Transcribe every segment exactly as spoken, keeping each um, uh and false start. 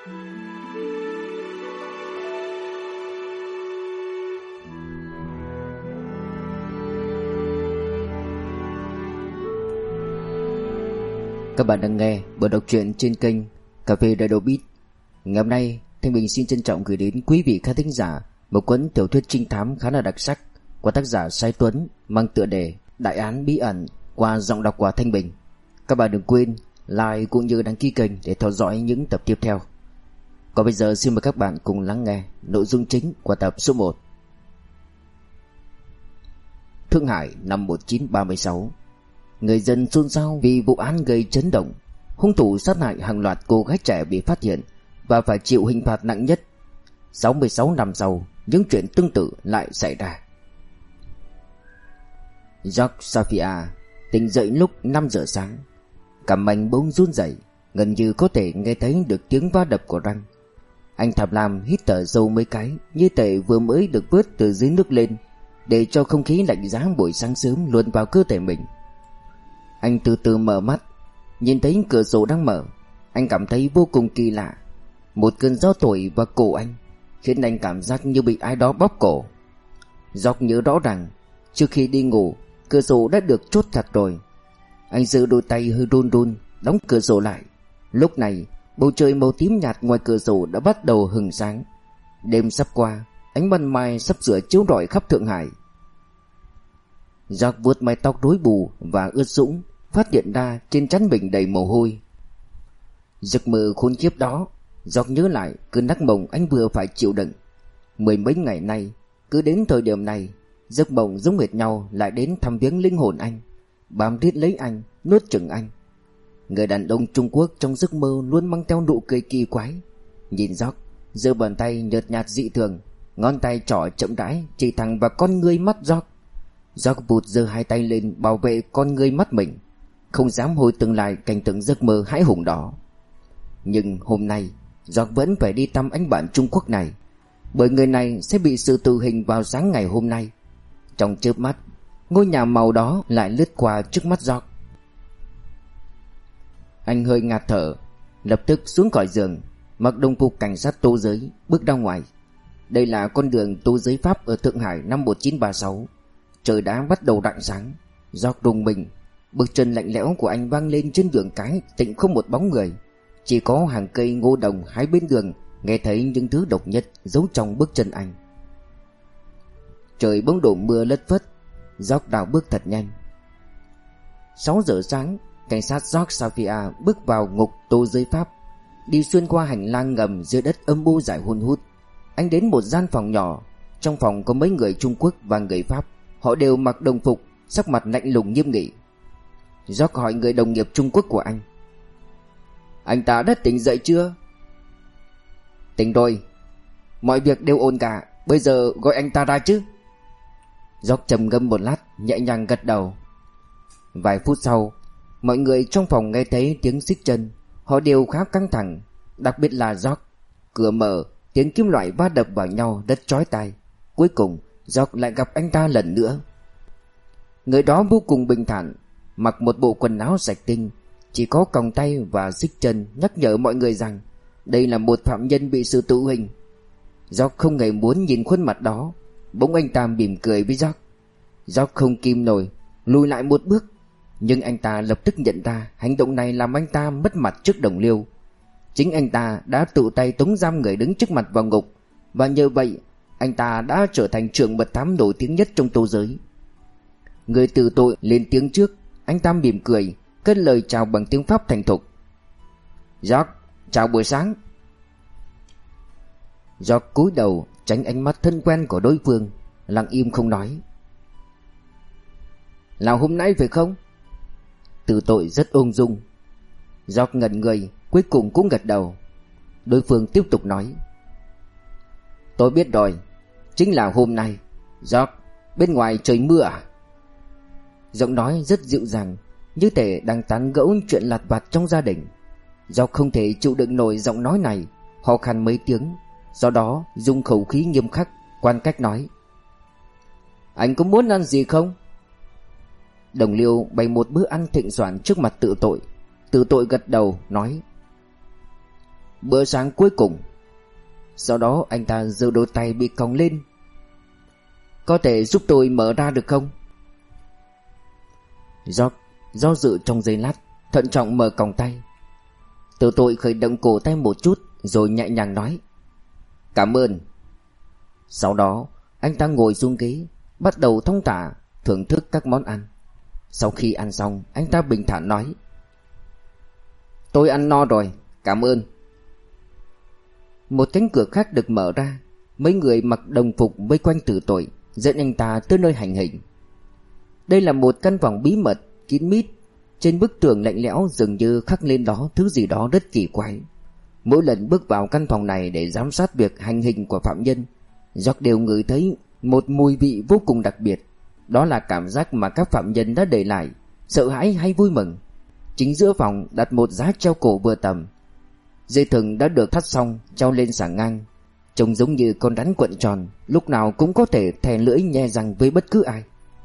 Các bạn đang nghe buổi đọc truyện trên kênh Cà phê Radio Beat. Ngày hôm nay, Thanh Bình xin trân trọng gửi đến quý vị khán thính giả một cuốn tiểu thuyết trinh thám khá là đặc sắc của tác giả Sai Tuấn mang tựa đề Đại án bí ẩn qua giọng đọc của Thanh Bình. Các bạn đừng quên like cũng như đăng ký kênh để theo dõi những tập tiếp theo. Còn bây giờ xin mời các bạn cùng lắng nghe nội dung chính của tập số một. Thượng Hải năm một nghìn chín trăm ba mươi sáu. Người dân xôn xao vì vụ án gây chấn động. Hung thủ sát hại hàng loạt cô gái trẻ bị phát hiện và phải chịu hình phạt nặng nhất. sáu mươi sáu năm sau, những chuyện tương tự lại xảy ra. George Safia tỉnh dậy lúc năm giờ sáng. Cảm anh bỗng run rẩy, gần như có thể nghe thấy được tiếng va đập của răng. Anh tham lam hít thở sâu mấy cái, như thể vừa mới được vớt từ dưới nước lên, để cho không khí lạnh giá buổi sáng sớm luồn vào cơ thể mình. Anh từ từ mở mắt, nhìn thấy cửa sổ đang mở. Anh cảm thấy vô cùng kỳ lạ. Một cơn gió thổi vào cổ anh, khiến anh cảm giác như bị ai đó bóp cổ. George nhớ rõ ràng, trước khi đi ngủ, cửa sổ đã được chốt chặt rồi. Anh giơ đôi tay hơi run run, đóng cửa sổ lại. Lúc này, bầu trời màu tím nhạt ngoài cửa sổ đã bắt đầu hừng sáng. Đêm sắp qua, ánh ban mai sắp sửa chiếu rọi khắp Thượng Hải. George vuốt mái tóc rối bù và ướt sũng, phát hiện ra trên trán mình đầy mồ hôi. Giấc mơ khốn kiếp đó, George nhớ lại cơn ác mộng anh vừa phải chịu đựng. Mười mấy ngày nay, cứ đến thời điểm này, giấc mộng giống hệt nhau lại đến thăm viếng linh hồn anh, bám riết lấy anh, nuốt chửng anh. Người đàn ông Trung Quốc trong giấc mơ luôn mang theo nụ cười kỳ quái. Nhìn George, giơ bàn tay nhợt nhạt dị thường, ngón tay trỏ chậm rãi chỉ thẳng vào con ngươi mắt George. George vụt giơ hai tay lên bảo vệ con ngươi mắt mình, không dám hồi tưởng lại cảnh tượng giấc mơ hãi hùng đó. Nhưng hôm nay, George vẫn phải đi thăm anh bạn Trung Quốc này, bởi người này sẽ bị xử tử hình vào sáng ngày hôm nay. Trong chớp mắt, ngôi nhà màu đó lại lướt qua trước mắt George. Anh hơi ngạt thở, lập tức xuống khỏi giường, mặc đồng phục cảnh sát tố giới, bước ra ngoài. Đây là con đường tố giới Pháp ở Thượng Hải năm một nghìn chín trăm ba mươi sáu. Trời đã bắt đầu rạng sáng. George rùng mình, bước chân lạnh lẽo của anh vang lên trên đường cái tĩnh không một bóng người, chỉ có hàng cây ngô đồng hai bên đường nghe thấy những thứ độc nhất giấu trong bước chân anh. Trời bỗng đổ mưa lất phất. George đào bước thật nhanh. Sáu giờ sáng, cảnh sát George Safia bước vào ngục tố giới Pháp, đi xuyên qua hành lang ngầm dưới đất âm u dài hun hút. Anh đến một gian phòng nhỏ. Trong phòng có mấy người Trung Quốc và người Pháp. Họ đều mặc đồng phục, sắc mặt lạnh lùng nghiêm nghị. George hỏi người đồng nghiệp Trung Quốc của anh: "Anh ta đã tỉnh dậy chưa?" "Tỉnh rồi, mọi việc đều ổn cả. Bây giờ gọi anh ta ra chứ." George trầm ngâm một lát, nhẹ nhàng gật đầu. Vài phút sau, mọi người trong phòng nghe thấy tiếng xích chân. Họ đều khá căng thẳng, đặc biệt là George. Cửa mở, tiếng kim loại va đập vào nhau rất chói tai. Cuối cùng George lại gặp anh ta lần nữa. Người đó vô cùng bình thản, mặc một bộ quần áo sạch tinh, chỉ có còng tay và xích chân, nhắc nhở mọi người rằng đây là một phạm nhân bị xử tử hình. George không hề muốn nhìn khuôn mặt đó. Bỗng anh ta mỉm cười với George. George không kìm nổi, lùi lại một bước. Nhưng anh ta lập tức nhận ra hành động này làm anh ta mất mặt trước đồng liêu. Chính anh ta đã tự tay tống giam người đứng trước mặt vào ngục, và nhờ vậy anh ta đã trở thành trưởng mật thám nổi tiếng nhất trong tố giới. Người tử tội lên tiếng trước. Anh ta mỉm cười, cất lời chào bằng tiếng Pháp thành thục: "George, chào buổi sáng." George cúi đầu tránh ánh mắt thân quen của đối phương, lặng im không nói. "Là hôm nay phải không?" Tử tội rất ung dung. George ngẩn người, cuối cùng cũng gật đầu. Đối phương tiếp tục nói: "Tôi biết rồi, chính là hôm nay. George, bên ngoài trời mưa à?" Giọng nói rất dịu dàng, như thể đang tán gẫu chuyện lặt vặt trong gia đình. George không thể chịu đựng nổi giọng nói này, ho khan mấy tiếng, sau đó dùng khẩu khí nghiêm khắc, quan cách nói: "Anh có muốn ăn gì không?" Đồng liêu bày một bữa ăn thịnh soạn trước mặt tự tội. Tự tội gật đầu nói: bữa sáng cuối cùng. Sau đó anh ta giơ đôi tay bị còng lên. Có thể giúp tôi mở ra được không? George do dự trong giây lát, thận trọng mở còng tay. Từ tội khởi động cổ tay một chút rồi nhẹ nhàng nói cảm ơn. Sau đó anh ta ngồi xuống ghế, bắt đầu thong thả thưởng thức các món ăn. Sau khi ăn xong, anh ta bình thản nói tôi ăn no rồi, cảm ơn. Một cánh cửa khác được mở ra. Mấy người mặc đồng phục vây quanh Từ Tội, dẫn anh ta tới nơi hành hình. Đây là một căn phòng bí mật, kín mít. Trên bức tường lạnh lẽo dường như khắc lên đó thứ gì đó rất kỳ quái. Mỗi lần bước vào căn phòng này để giám sát việc hành hình của phạm nhân, George đều ngửi thấy một mùi vị vô cùng đặc biệt. Đó là cảm giác mà các phạm nhân đã để lại, sợ hãi hay vui mừng. Chính giữa phòng đặt một giá treo cổ vừa tầm. Dây thừng đã được thắt xong, treo lên xà ngang, trông giống như con rắn cuộn tròn, lúc nào cũng có thể thè lưỡi nhe răng với bất cứ ai.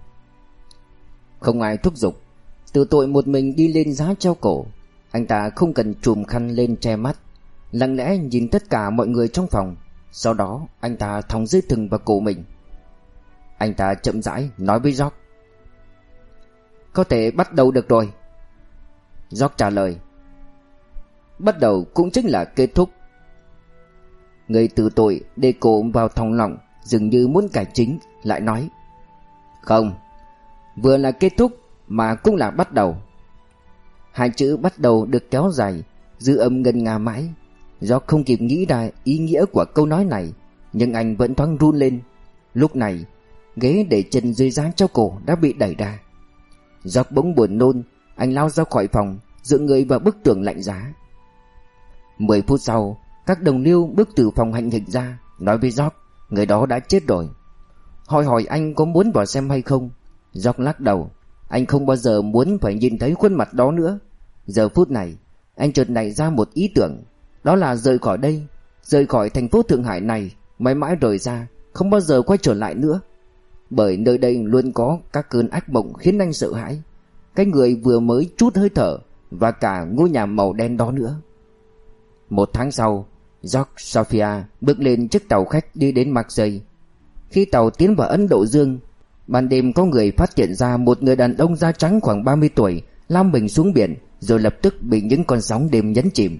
Không ai thúc giục, Từ Tội một mình đi lên giá treo cổ. Anh ta không cần chùm khăn lên che mắt, lặng lẽ nhìn tất cả mọi người trong phòng. Sau đó anh ta thòng dây thừng vào cổ mình. Anh ta chậm rãi nói với George có thể bắt đầu được rồi. George trả lời bắt đầu cũng chính là kết thúc. Người Từ Tội để cổ vào thòng lọng, dường như muốn cải chính, lại nói không, vừa là kết thúc mà cũng là bắt đầu. Hai chữ bắt đầu được kéo dài, dư âm ngân nga mãi. George không kịp nghĩ ra ý nghĩa của câu nói này, nhưng anh vẫn thoáng run lên. Lúc này ghế để chân dưới giá treo cổ đã bị đẩy ra. George bỗng buồn nôn, anh lao ra khỏi phòng, dựa người vào bức tường lạnh giá. Mười phút sau, các đồng liêu bước từ phòng hành hình ra, nói với George người đó đã chết rồi. Hỏi hỏi anh có muốn vào xem hay không. George lắc đầu, anh không bao giờ muốn phải nhìn thấy khuôn mặt đó nữa. Giờ phút này anh chợt nảy ra một ý tưởng, đó là rời khỏi đây, rời khỏi thành phố Thượng Hải này, mãi mãi rời ra, không bao giờ quay trở lại nữa. Bởi nơi đây luôn có các cơn ác mộng khiến anh sợ hãi. Cái người vừa mới trút hơi thở, và cả ngôi nhà màu đen đó nữa. Một tháng sau, George Sophia bước lên chiếc tàu khách đi đến Marseille. Khi tàu tiến vào Ấn Độ Dương, ban đêm có người phát hiện ra một người đàn ông da trắng khoảng ba mươi tuổi lao mình xuống biển, rồi lập tức bị những con sóng đêm nhấn chìm.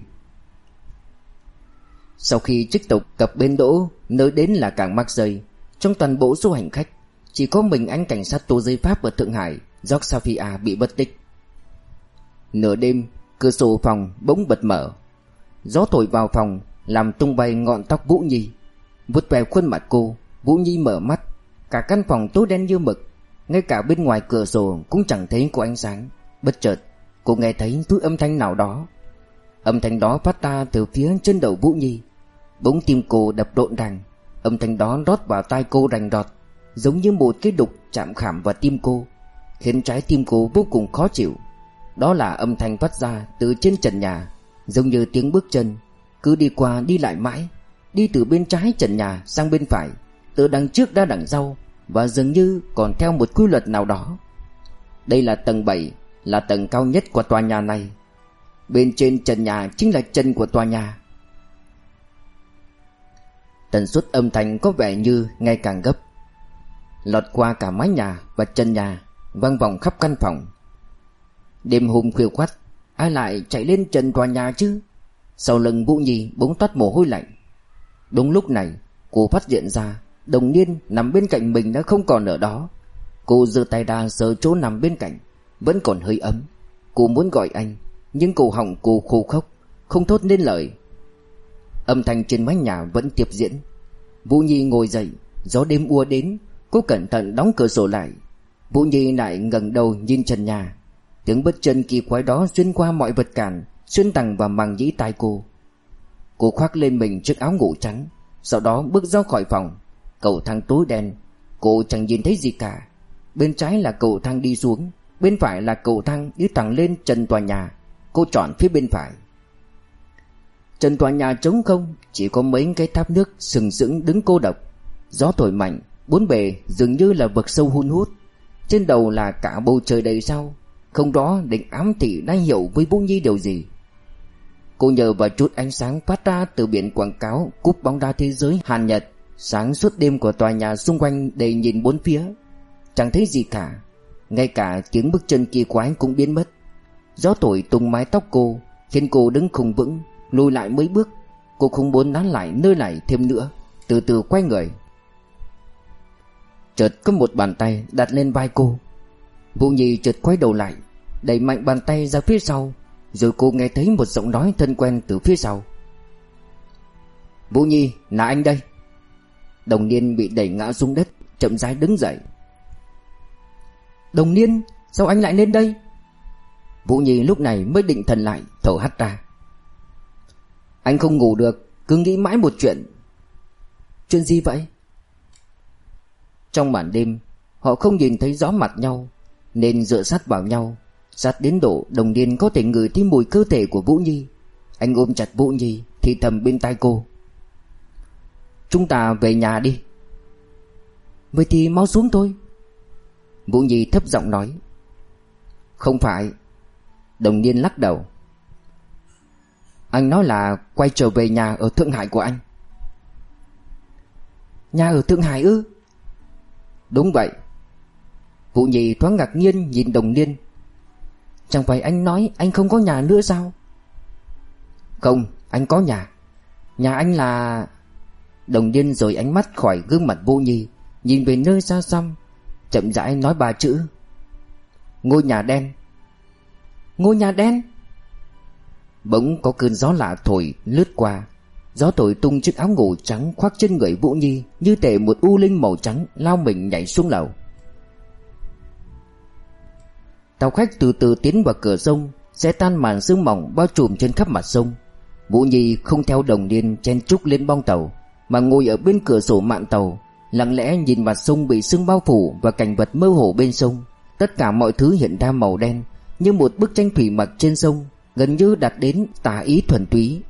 Sau khi chiếc tàu cập bến đỗ, nơi đến là cảng Marseille, trong toàn bộ số hành khách, chỉ có mình anh cảnh sát tố giấy Pháp ở Thượng Hải, George Sophia, bị mất tích. Nửa đêm, cửa sổ phòng bỗng bật mở. Gió thổi vào phòng, làm tung bay ngọn tóc Vũ Nhi. Vuốt ve khuôn mặt cô, Vũ Nhi mở mắt. Cả căn phòng tối đen như mực, ngay cả bên ngoài cửa sổ cũng chẳng thấy có ánh sáng. Bất chợt, cô nghe thấy thứ âm thanh nào đó. Âm thanh đó phát ra từ phía trên đầu Vũ Nhi. Bỗng tim cô đập rộn ràng. Âm thanh đó rót vào tai cô rành rọt, giống như một cái đục chạm khảm vào tim cô, khiến trái tim cô vô cùng khó chịu. Đó là âm thanh phát ra từ trên trần nhà, giống như tiếng bước chân, cứ đi qua đi lại mãi, đi từ bên trái trần nhà sang bên phải, từ đằng trước ra đằng sau, và dường như còn theo một quy luật nào đó. Đây là tầng bảy, là tầng cao nhất của tòa nhà này. Bên trên trần nhà chính là chân của tòa nhà. Tần suất âm thanh có vẻ như ngày càng gấp, lọt qua cả mái nhà và trần nhà, vang vọng khắp căn phòng. Đêm hôm khuya khoắt, ai lại chạy lên trần tòa nhà chứ? Sau lưng Vũ Nhi bỗng toát mồ hôi lạnh. Đúng lúc này, cô phát hiện ra đồng niên nằm bên cạnh mình đã không còn ở đó. Cô giơ tay ra sờ chỗ nằm bên cạnh, vẫn còn hơi ấm. Cô muốn gọi anh, nhưng cổ họng cô khô khốc, không thốt nên lời. Âm thanh trên mái nhà vẫn tiếp diễn. Vũ Nhi ngồi dậy, gió đêm ùa đến. Cô cẩn thận đóng cửa sổ lại. Vũ Nhi lại ngẩng đầu nhìn trần nhà. Tiếng bước chân kỳ quái đó xuyên qua mọi vật cản, xuyên tầng vào màng nhĩ tai cô. Cô khoác lên mình chiếc áo ngủ trắng, sau đó bước ra khỏi phòng. Cầu thang tối đen, cô chẳng nhìn thấy gì cả. Bên trái là cầu thang đi xuống, bên phải là cầu thang đi thẳng lên trần tòa nhà. Cô chọn phía bên phải. Trần tòa nhà trống không, chỉ có mấy cái tháp nước sừng sững đứng cô độc. Gió thổi mạnh, bốn bề dường như là vực sâu hun hút. Trên đầu là cả bầu trời đầy sao, không rõ định ám thị đang hiểu với Vũ Nhi điều gì. Cô nhờ vào chút ánh sáng phát ra từ biển quảng cáo cúp bóng đá thế giới Hàn Nhật. Sáng suốt đêm của tòa nhà xung quanh đầy nhìn bốn phía, chẳng thấy gì cả. Ngay cả tiếng bước chân kỳ quái cũng biến mất. Gió thổi tung mái tóc cô, khiến cô đứng không vững, lùi lại mấy bước. Cô không muốn nán lại nơi này thêm nữa, từ từ quay người. Chợt có một bàn tay đặt lên vai cô. Vũ Nhi chợt quay đầu lại, đẩy mạnh bàn tay ra phía sau. Rồi cô nghe thấy một giọng nói thân quen từ phía sau. Vũ Nhi, là anh đây. Đồng Niên bị đẩy ngã xuống đất, chậm rãi đứng dậy. Đồng Niên, sao anh lại lên đây? Vũ Nhi lúc này mới định thần lại, thở hắt ra. Anh không ngủ được, cứ nghĩ mãi một chuyện. Chuyện gì vậy? Trong màn đêm, họ không nhìn thấy rõ mặt nhau, nên dựa sát vào nhau, sát đến độ Đồng Niên có thể ngửi thấy mùi cơ thể của Vũ Nhi. Anh ôm chặt Vũ Nhi, thì thầm bên tai cô. Chúng ta về nhà đi. Vậy thì mau xuống thôi. Vũ Nhi thấp giọng nói. Không phải. Đồng Niên lắc đầu. Anh nói là quay trở về nhà ở Thượng Hải của anh. Nhà ở Thượng Hải ư? Đúng vậy. Vũ Nhi thoáng ngạc nhiên nhìn Đồng Niên. Chẳng phải anh nói anh không có nhà nữa sao? Không, anh có nhà. Nhà anh là... Đồng Niên rời ánh mắt khỏi gương mặt Vũ Nhi, nhìn về nơi xa xăm, chậm rãi nói ba chữ. Ngôi nhà đen. Ngôi nhà đen? Bỗng có cơn gió lạ thổi lướt qua. Gió thổi tung chiếc áo ngủ trắng khoác trên người Vũ Nhi, như thể một u linh màu trắng lao mình nhảy xuống lầu. Tàu khách từ từ tiến vào cửa sông, sẽ tan màn sương mỏng bao trùm trên khắp mặt sông. Vũ Nhi không theo Đồng Niên chen chúc lên bong tàu, mà ngồi ở bên cửa sổ mạn tàu, lặng lẽ nhìn mặt sông bị sương bao phủ và cảnh vật mơ hồ bên sông. Tất cả mọi thứ hiện ra màu đen, như một bức tranh thủy mặc trên sông, gần như đạt đến tả ý thuần túy.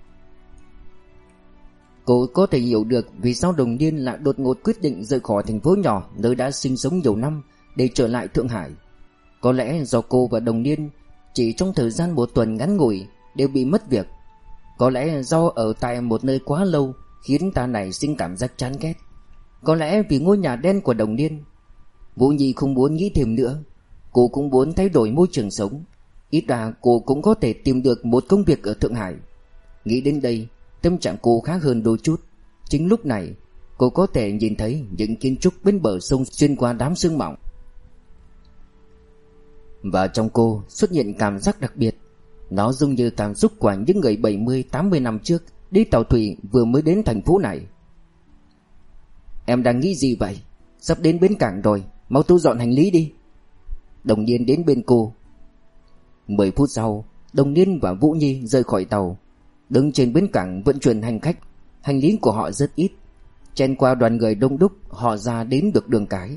Cô có thể hiểu được vì sao Đồng Niên lại đột ngột quyết định rời khỏi thành phố nhỏ nơi đã sinh sống nhiều năm để trở lại Thượng Hải. Có lẽ do cô và Đồng Niên chỉ trong thời gian một tuần ngắn ngủi đều bị mất việc. Có lẽ do ở tại một nơi quá lâu khiến ta này sinh cảm giác chán ghét. Có lẽ vì ngôi nhà đen của Đồng Niên. Vũ Nhi không muốn nghĩ thêm nữa. Cô cũng muốn thay đổi môi trường sống. Ít ra cô cũng có thể tìm được một công việc ở Thượng Hải. Nghĩ đến đây, tâm trạng cô khác hơn đôi chút. Chính lúc này, cô có thể nhìn thấy những kiến trúc bên bờ sông xuyên qua đám sương mỏng. Và trong cô xuất hiện cảm giác đặc biệt. Nó giống như cảm xúc của những người bảy mươi tám mươi năm trước đi tàu thủy vừa mới đến thành phố này. Em đang nghĩ gì vậy? Sắp đến bến cảng rồi, mau thu dọn hành lý đi. Đồng Niên đến bên cô. Mười phút sau, Đồng Niên và Vũ Nhi rời khỏi tàu. Đứng trên bến cảng vận chuyển hành khách. Hành lý của họ rất ít. Chen qua đoàn người đông đúc, họ ra đến được đường cái.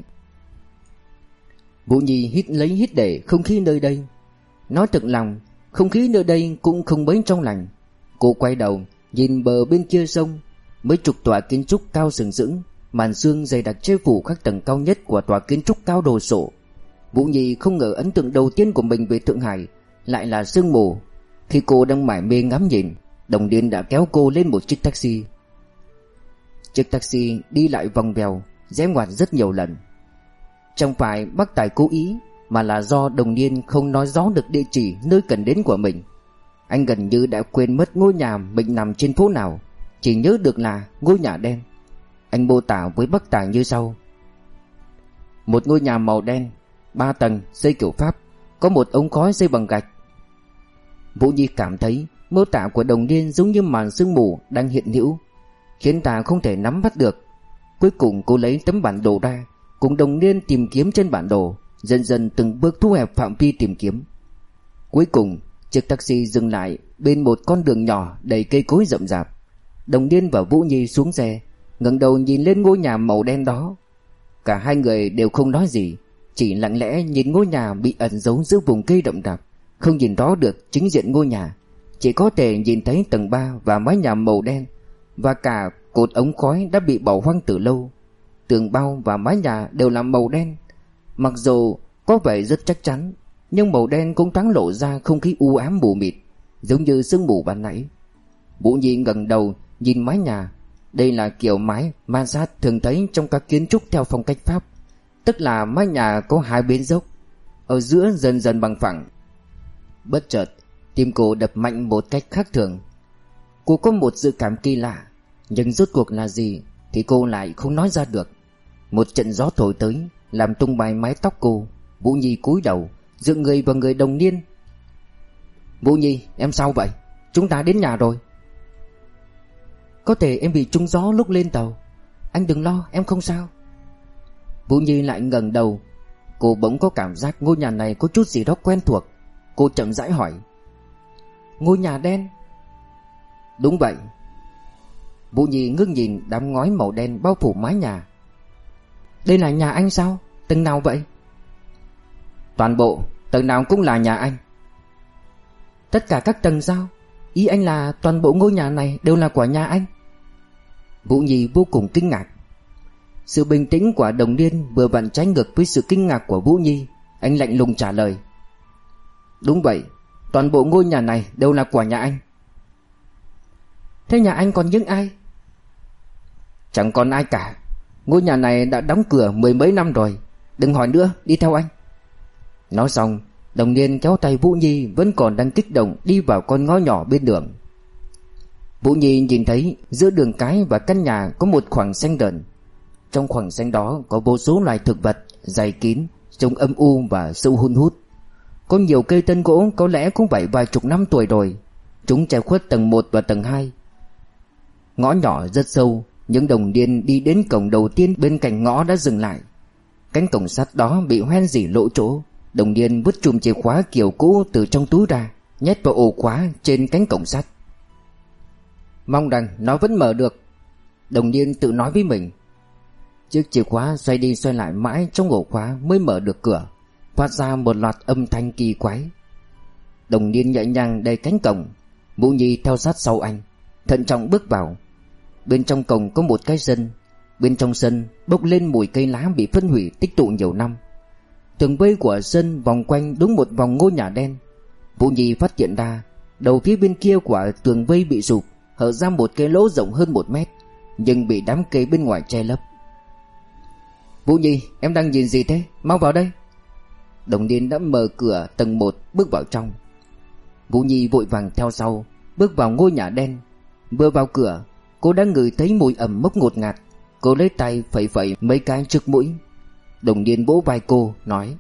Vũ Nhi hít lấy hít để không khí nơi đây. Nói thật lòng, không khí nơi đây cũng không mấy trong lành. Cô quay đầu nhìn bờ bên kia sông, mấy chục tòa kiến trúc cao sừng sững, màn sương dày đặc che phủ các tầng cao nhất của tòa kiến trúc cao đồ sộ. Vũ Nhi không ngờ ấn tượng đầu tiên của mình về Thượng Hải lại là sương mù. Khi cô đang mải mê ngắm nhìn, Đồng Niên đã kéo cô lên một chiếc taxi. Chiếc taxi đi lại vòng vèo, rẽ ngoặt rất nhiều lần. Chẳng phải bác tài cố ý, mà là do Đồng Niên không nói rõ được địa chỉ nơi cần đến của mình. Anh gần như đã quên mất ngôi nhà mình nằm trên phố nào, chỉ nhớ được là ngôi nhà đen. Anh mô tả với bác tài như sau. Một ngôi nhà màu đen, ba tầng, xây kiểu Pháp, có một ống khói xây bằng gạch. Vũ Nhi cảm thấy mô tả của Đồng Niên giống như màn sương mù đang hiện hữu, khiến ta không thể nắm bắt được. Cuối cùng cô lấy tấm bản đồ ra, cùng Đồng Niên tìm kiếm trên bản đồ, dần dần từng bước thu hẹp phạm vi tìm kiếm. Cuối cùng, chiếc taxi dừng lại bên một con đường nhỏ đầy cây cối rậm rạp. Đồng Niên và Vũ Nhi xuống xe, ngẩng đầu nhìn lên ngôi nhà màu đen đó. Cả hai người đều không nói gì, chỉ lặng lẽ nhìn ngôi nhà bị ẩn giấu giữa vùng cây rậm rạp, không nhìn rõ được chính diện ngôi nhà, chỉ có thể nhìn thấy tầng ba và mái nhà màu đen, và cả cột ống khói đã bị bỏ hoang từ lâu. Tường bao và mái nhà đều là màu đen. Mặc dù có vẻ rất chắc chắn, nhưng màu đen cũng thoáng lộ ra không khí u ám mù mịt, giống như sương mù ban nãy. Vũ Nhi ngẩng đầu nhìn mái nhà. Đây là kiểu mái mansard thường thấy trong các kiến trúc theo phong cách Pháp, tức là mái nhà có hai bên dốc, ở giữa dần dần bằng phẳng. Bất chợt tim cô đập mạnh một cách khác thường. Cô có một dự cảm kỳ lạ, nhưng rốt cuộc là gì thì cô lại không nói ra được. Một trận gió thổi tới làm tung bay mái tóc cô. Vũ Nhi cúi đầu dựa người vào người Đồng Niên. Vũ Nhi, em sao vậy? Chúng ta đến nhà rồi. Có thể em bị trúng gió lúc lên tàu. Anh đừng lo, em không sao. Vũ Nhi lại ngẩng đầu. Cô bỗng có cảm giác ngôi nhà này có chút gì đó quen thuộc. Cô chậm rãi hỏi. Ngôi nhà đen? Đúng vậy. Vũ Nhi ngước nhìn đám ngói màu đen bao phủ mái nhà. Đây là nhà anh sao? Tầng nào vậy? Toàn bộ, tầng nào cũng là nhà anh. Tất cả các tầng sao? Ý anh là toàn bộ ngôi nhà này đều là của nhà anh? Vũ Nhi vô cùng kinh ngạc. Sự bình tĩnh của Đồng Niên vừa vặn trái ngược với sự kinh ngạc của Vũ Nhi. Anh lạnh lùng trả lời. Đúng vậy, toàn bộ ngôi nhà này đều là của nhà anh. Thế nhà anh còn những ai? Chẳng còn ai cả. Ngôi nhà này đã đóng cửa mười mấy năm rồi. Đừng hỏi nữa, đi theo anh. Nói xong, Đồng Niên kéo tay Vũ Nhi vẫn còn đang kích động đi vào con ngõ nhỏ bên đường. Vũ Nhi nhìn thấy giữa đường cái và căn nhà có một khoảng xanh đờn. Trong khoảng xanh đó có vô số loài thực vật dày kín, trông âm u và sâu hun hút. Có nhiều cây tân gỗ có lẽ cũng phải vài chục năm tuổi rồi. Chúng che khuất tầng một và tầng hai. Ngõ nhỏ rất sâu, nhưng Đồng Niên đi đến cổng đầu tiên bên cạnh ngõ đã dừng lại. Cánh cổng sắt đó bị hoen rỉ lỗ chỗ. Đồng Niên vứt chùm chìa khóa kiểu cũ từ trong túi ra, nhét vào ổ khóa trên cánh cổng sắt. Mong rằng nó vẫn mở được, Đồng Niên tự nói với mình. Chiếc chìa khóa xoay đi xoay lại mãi trong ổ khóa mới mở được cửa, phát ra một loạt âm thanh kỳ quái. Đồng Niên nhẹ nhàng đẩy cánh cổng. Vũ Nhi theo sát sau anh, thận trọng bước vào. Bên trong cổng có một cái sân. Bên trong sân bốc lên mùi cây lá bị phân hủy tích tụ nhiều năm. Tường vây của sân vòng quanh đúng một vòng ngôi nhà đen. Vũ Nhi phát hiện ra đầu phía bên kia của tường vây bị sụp, hở ra một cái lỗ rộng hơn một mét, nhưng bị đám cây bên ngoài che lấp. Vũ Nhi, em đang nhìn gì thế? Mau vào đây. Đồng Niên đã mở cửa tầng một bước vào trong. Vũ Nhi vội vàng theo sau, bước vào ngôi nhà đen. Vừa vào cửa, cô đã ngửi thấy mùi ẩm mốc ngột ngạt. Cô lấy tay phẩy phẩy mấy cái trước mũi. Đồng Niên vỗ vai cô nói.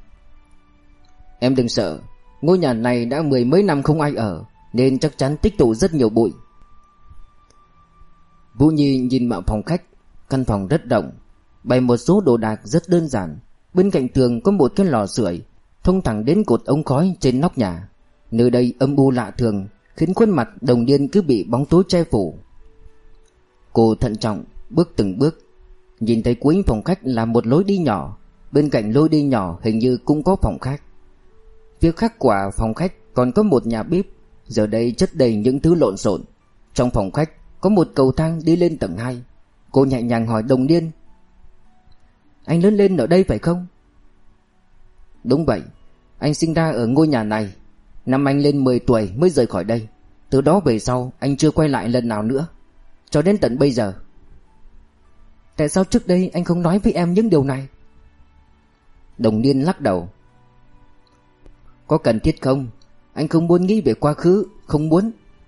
Em đừng sợ, ngôi nhà này đã mười mấy năm không ai ở, nên chắc chắn tích tụ rất nhiều bụi. Vũ Nhi nhìn vào phòng khách. Căn phòng rất rộng, bày một số đồ đạc rất đơn giản. Bên cạnh tường có một cái lò sưởi thông thẳng đến cột ống khói trên nóc nhà. Nơi đây âm u lạ thường, khiến khuôn mặt Đồng Niên cứ bị bóng tối che phủ. Cô thận trọng bước từng bước. Nhìn thấy cuối phòng khách là một lối đi nhỏ. Bên cạnh lối đi nhỏ hình như cũng có phòng khác. Phía khác của phòng khách còn có một nhà bếp. Giờ đây chất đầy những thứ lộn xộn. Trong phòng khách có một cầu thang đi lên tầng hai. Cô nhẹ nhàng hỏi Đồng Niên. Anh lớn lên ở đây phải không? Đúng vậy, anh sinh ra ở ngôi nhà này. Năm anh lên mười tuổi mới rời khỏi đây. Từ đó về sau anh chưa quay lại lần nào nữa, cho đến tận bây giờ. Tại sao trước đây anh không nói với em những điều này? Đồng Niên lắc đầu. Có cần thiết không? Anh không muốn nghĩ về quá khứ, không muốn.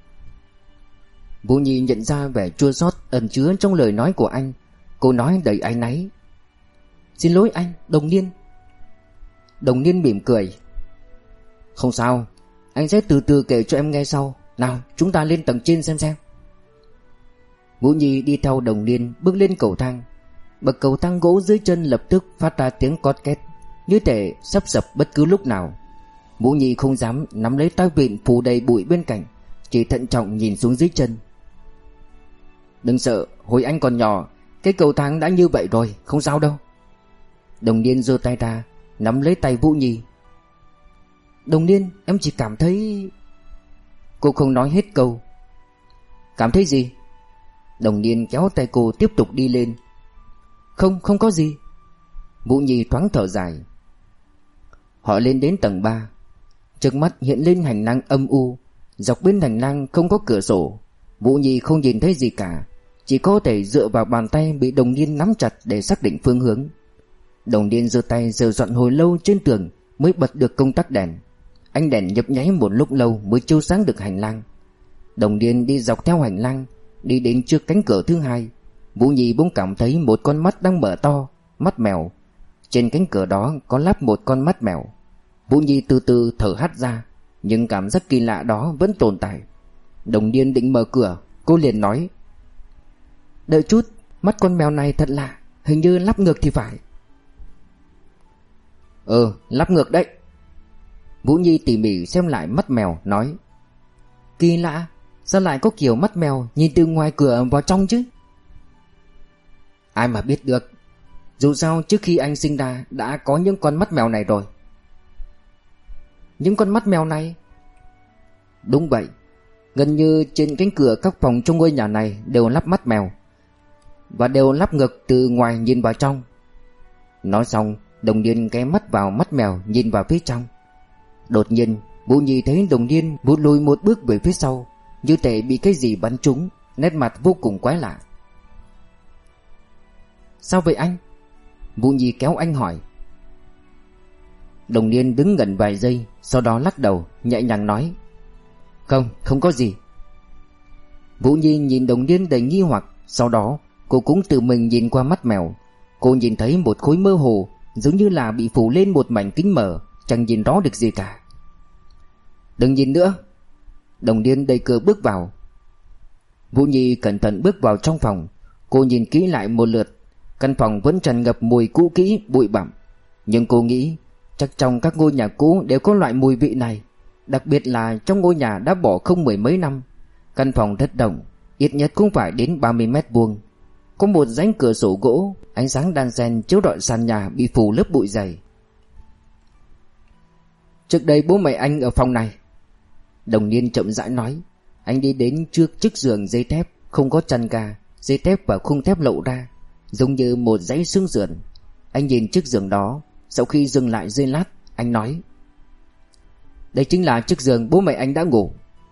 Vũ Nhi nhận ra vẻ chua xót ẩn chứa trong lời nói của anh. Cô nói đầy áy náy. Xin lỗi anh, Đồng Niên. Đồng Niên mỉm cười. Không sao, anh sẽ từ từ kể cho em nghe sau. Nào, chúng ta lên tầng trên xem xem. Vũ Nhi đi theo Đồng Niên bước lên cầu thang. Bậc cầu thang gỗ dưới chân lập tức phát ra tiếng cót két, như thể sắp sập bất cứ lúc nào. Vũ Nhi không dám nắm lấy tay vịn phủ đầy bụi bên cạnh, chỉ thận trọng nhìn xuống dưới chân. Đừng sợ, hồi anh còn nhỏ, cái cầu thang đã như vậy rồi, không sao đâu. Đồng Niên giơ tay ra, nắm lấy tay Vũ Nhi. Đồng Niên, em chỉ cảm thấy... Cô không nói hết câu. Cảm thấy gì? Đồng Niên kéo tay cô tiếp tục đi lên. Không, không có gì. Vũ Nhi thoáng thở dài. Họ lên đến tầng ba. Trước mắt hiện lên hành lang âm u. Dọc bên hành lang không có cửa sổ. Vũ Nhi không nhìn thấy gì cả, chỉ có thể dựa vào bàn tay bị Đồng Niên nắm chặt để xác định phương hướng. Đồng Niên giơ tay giơ dọn hồi lâu trên tường mới bật được công tắc đèn. Ánh đèn nhấp nháy một lúc lâu mới chiếu sáng được hành lang. Đồng Niên đi dọc theo hành lang, đi đến trước cánh cửa thứ hai. Vũ Nhi bỗng cảm thấy một con mắt đang mở to, mắt mèo. Trên cánh cửa đó có lắp một con mắt mèo. Vũ Nhi từ từ thở hắt ra, nhưng cảm giác kỳ lạ đó vẫn tồn tại. Đồng Niên định mở cửa, cô liền nói: "Đợi chút, mắt con mèo này thật lạ, hình như lắp ngược thì phải." "Ừ, lắp ngược đấy." Vũ Nhi tỉ mỉ xem lại mắt mèo, nói: "Kỳ lạ, sao lại có kiểu mắt mèo nhìn từ ngoài cửa vào trong chứ?" "Ai mà biết được, dù sao trước khi anh sinh ra đã có những con mắt mèo này rồi." "Những con mắt mèo này?" "Đúng vậy, gần như trên cánh cửa các phòng trong ngôi nhà này đều lắp mắt mèo, và đều lắp ngược từ ngoài nhìn vào trong." Nói xong, Đồng Niên ghé mắt vào mắt mèo nhìn vào phía trong. Đột nhiên Vũ Nhi thấy Đồng Niên vụt lùi một bước về phía sau, như thể bị cái gì bắn trúng, nét mặt vô cùng quái lạ. "Sao vậy anh?" Vũ Nhi kéo anh hỏi. Đồng Niên đứng ngẩn vài giây, sau đó lắc đầu, nhẹ nhàng nói: "Không, không có gì." Vũ Nhi nhìn Đồng Niên đầy nghi hoặc, sau đó cô cũng tự mình nhìn qua mắt mèo. Cô nhìn thấy một khối mơ hồ, giống như là bị phủ lên một mảnh kính mờ, chẳng nhìn rõ được gì cả. "Đừng nhìn nữa." Đồng Niên đẩy cửa bước vào. Vũ Nhi cẩn thận bước vào trong phòng. Cô nhìn kỹ lại một lượt. Căn phòng vẫn tràn ngập mùi cũ kỹ, bụi bặm. Nhưng cô nghĩ chắc trong các ngôi nhà cũ đều có loại mùi vị này, đặc biệt là trong ngôi nhà đã bỏ không mười mấy năm. Căn phòng rất rộng, ít nhất cũng phải đến ba mươi mét vuông. Có một rãnh cửa sổ gỗ, ánh sáng đan xen chiếu rọi sàn nhà bị phủ lớp bụi dày. "Trước đây bố mẹ anh ở phòng này." Đồng Niên chậm rãi nói. Anh đi đến trước chiếc giường dây thép, không có chăn ga, dây thép và khung thép lộ ra, giống như một dãy xương sườn. Anh nhìn chiếc giường đó, sau khi dừng lại giây lát, anh nói: "Đây chính là chiếc giường bố mẹ anh đã ngủ."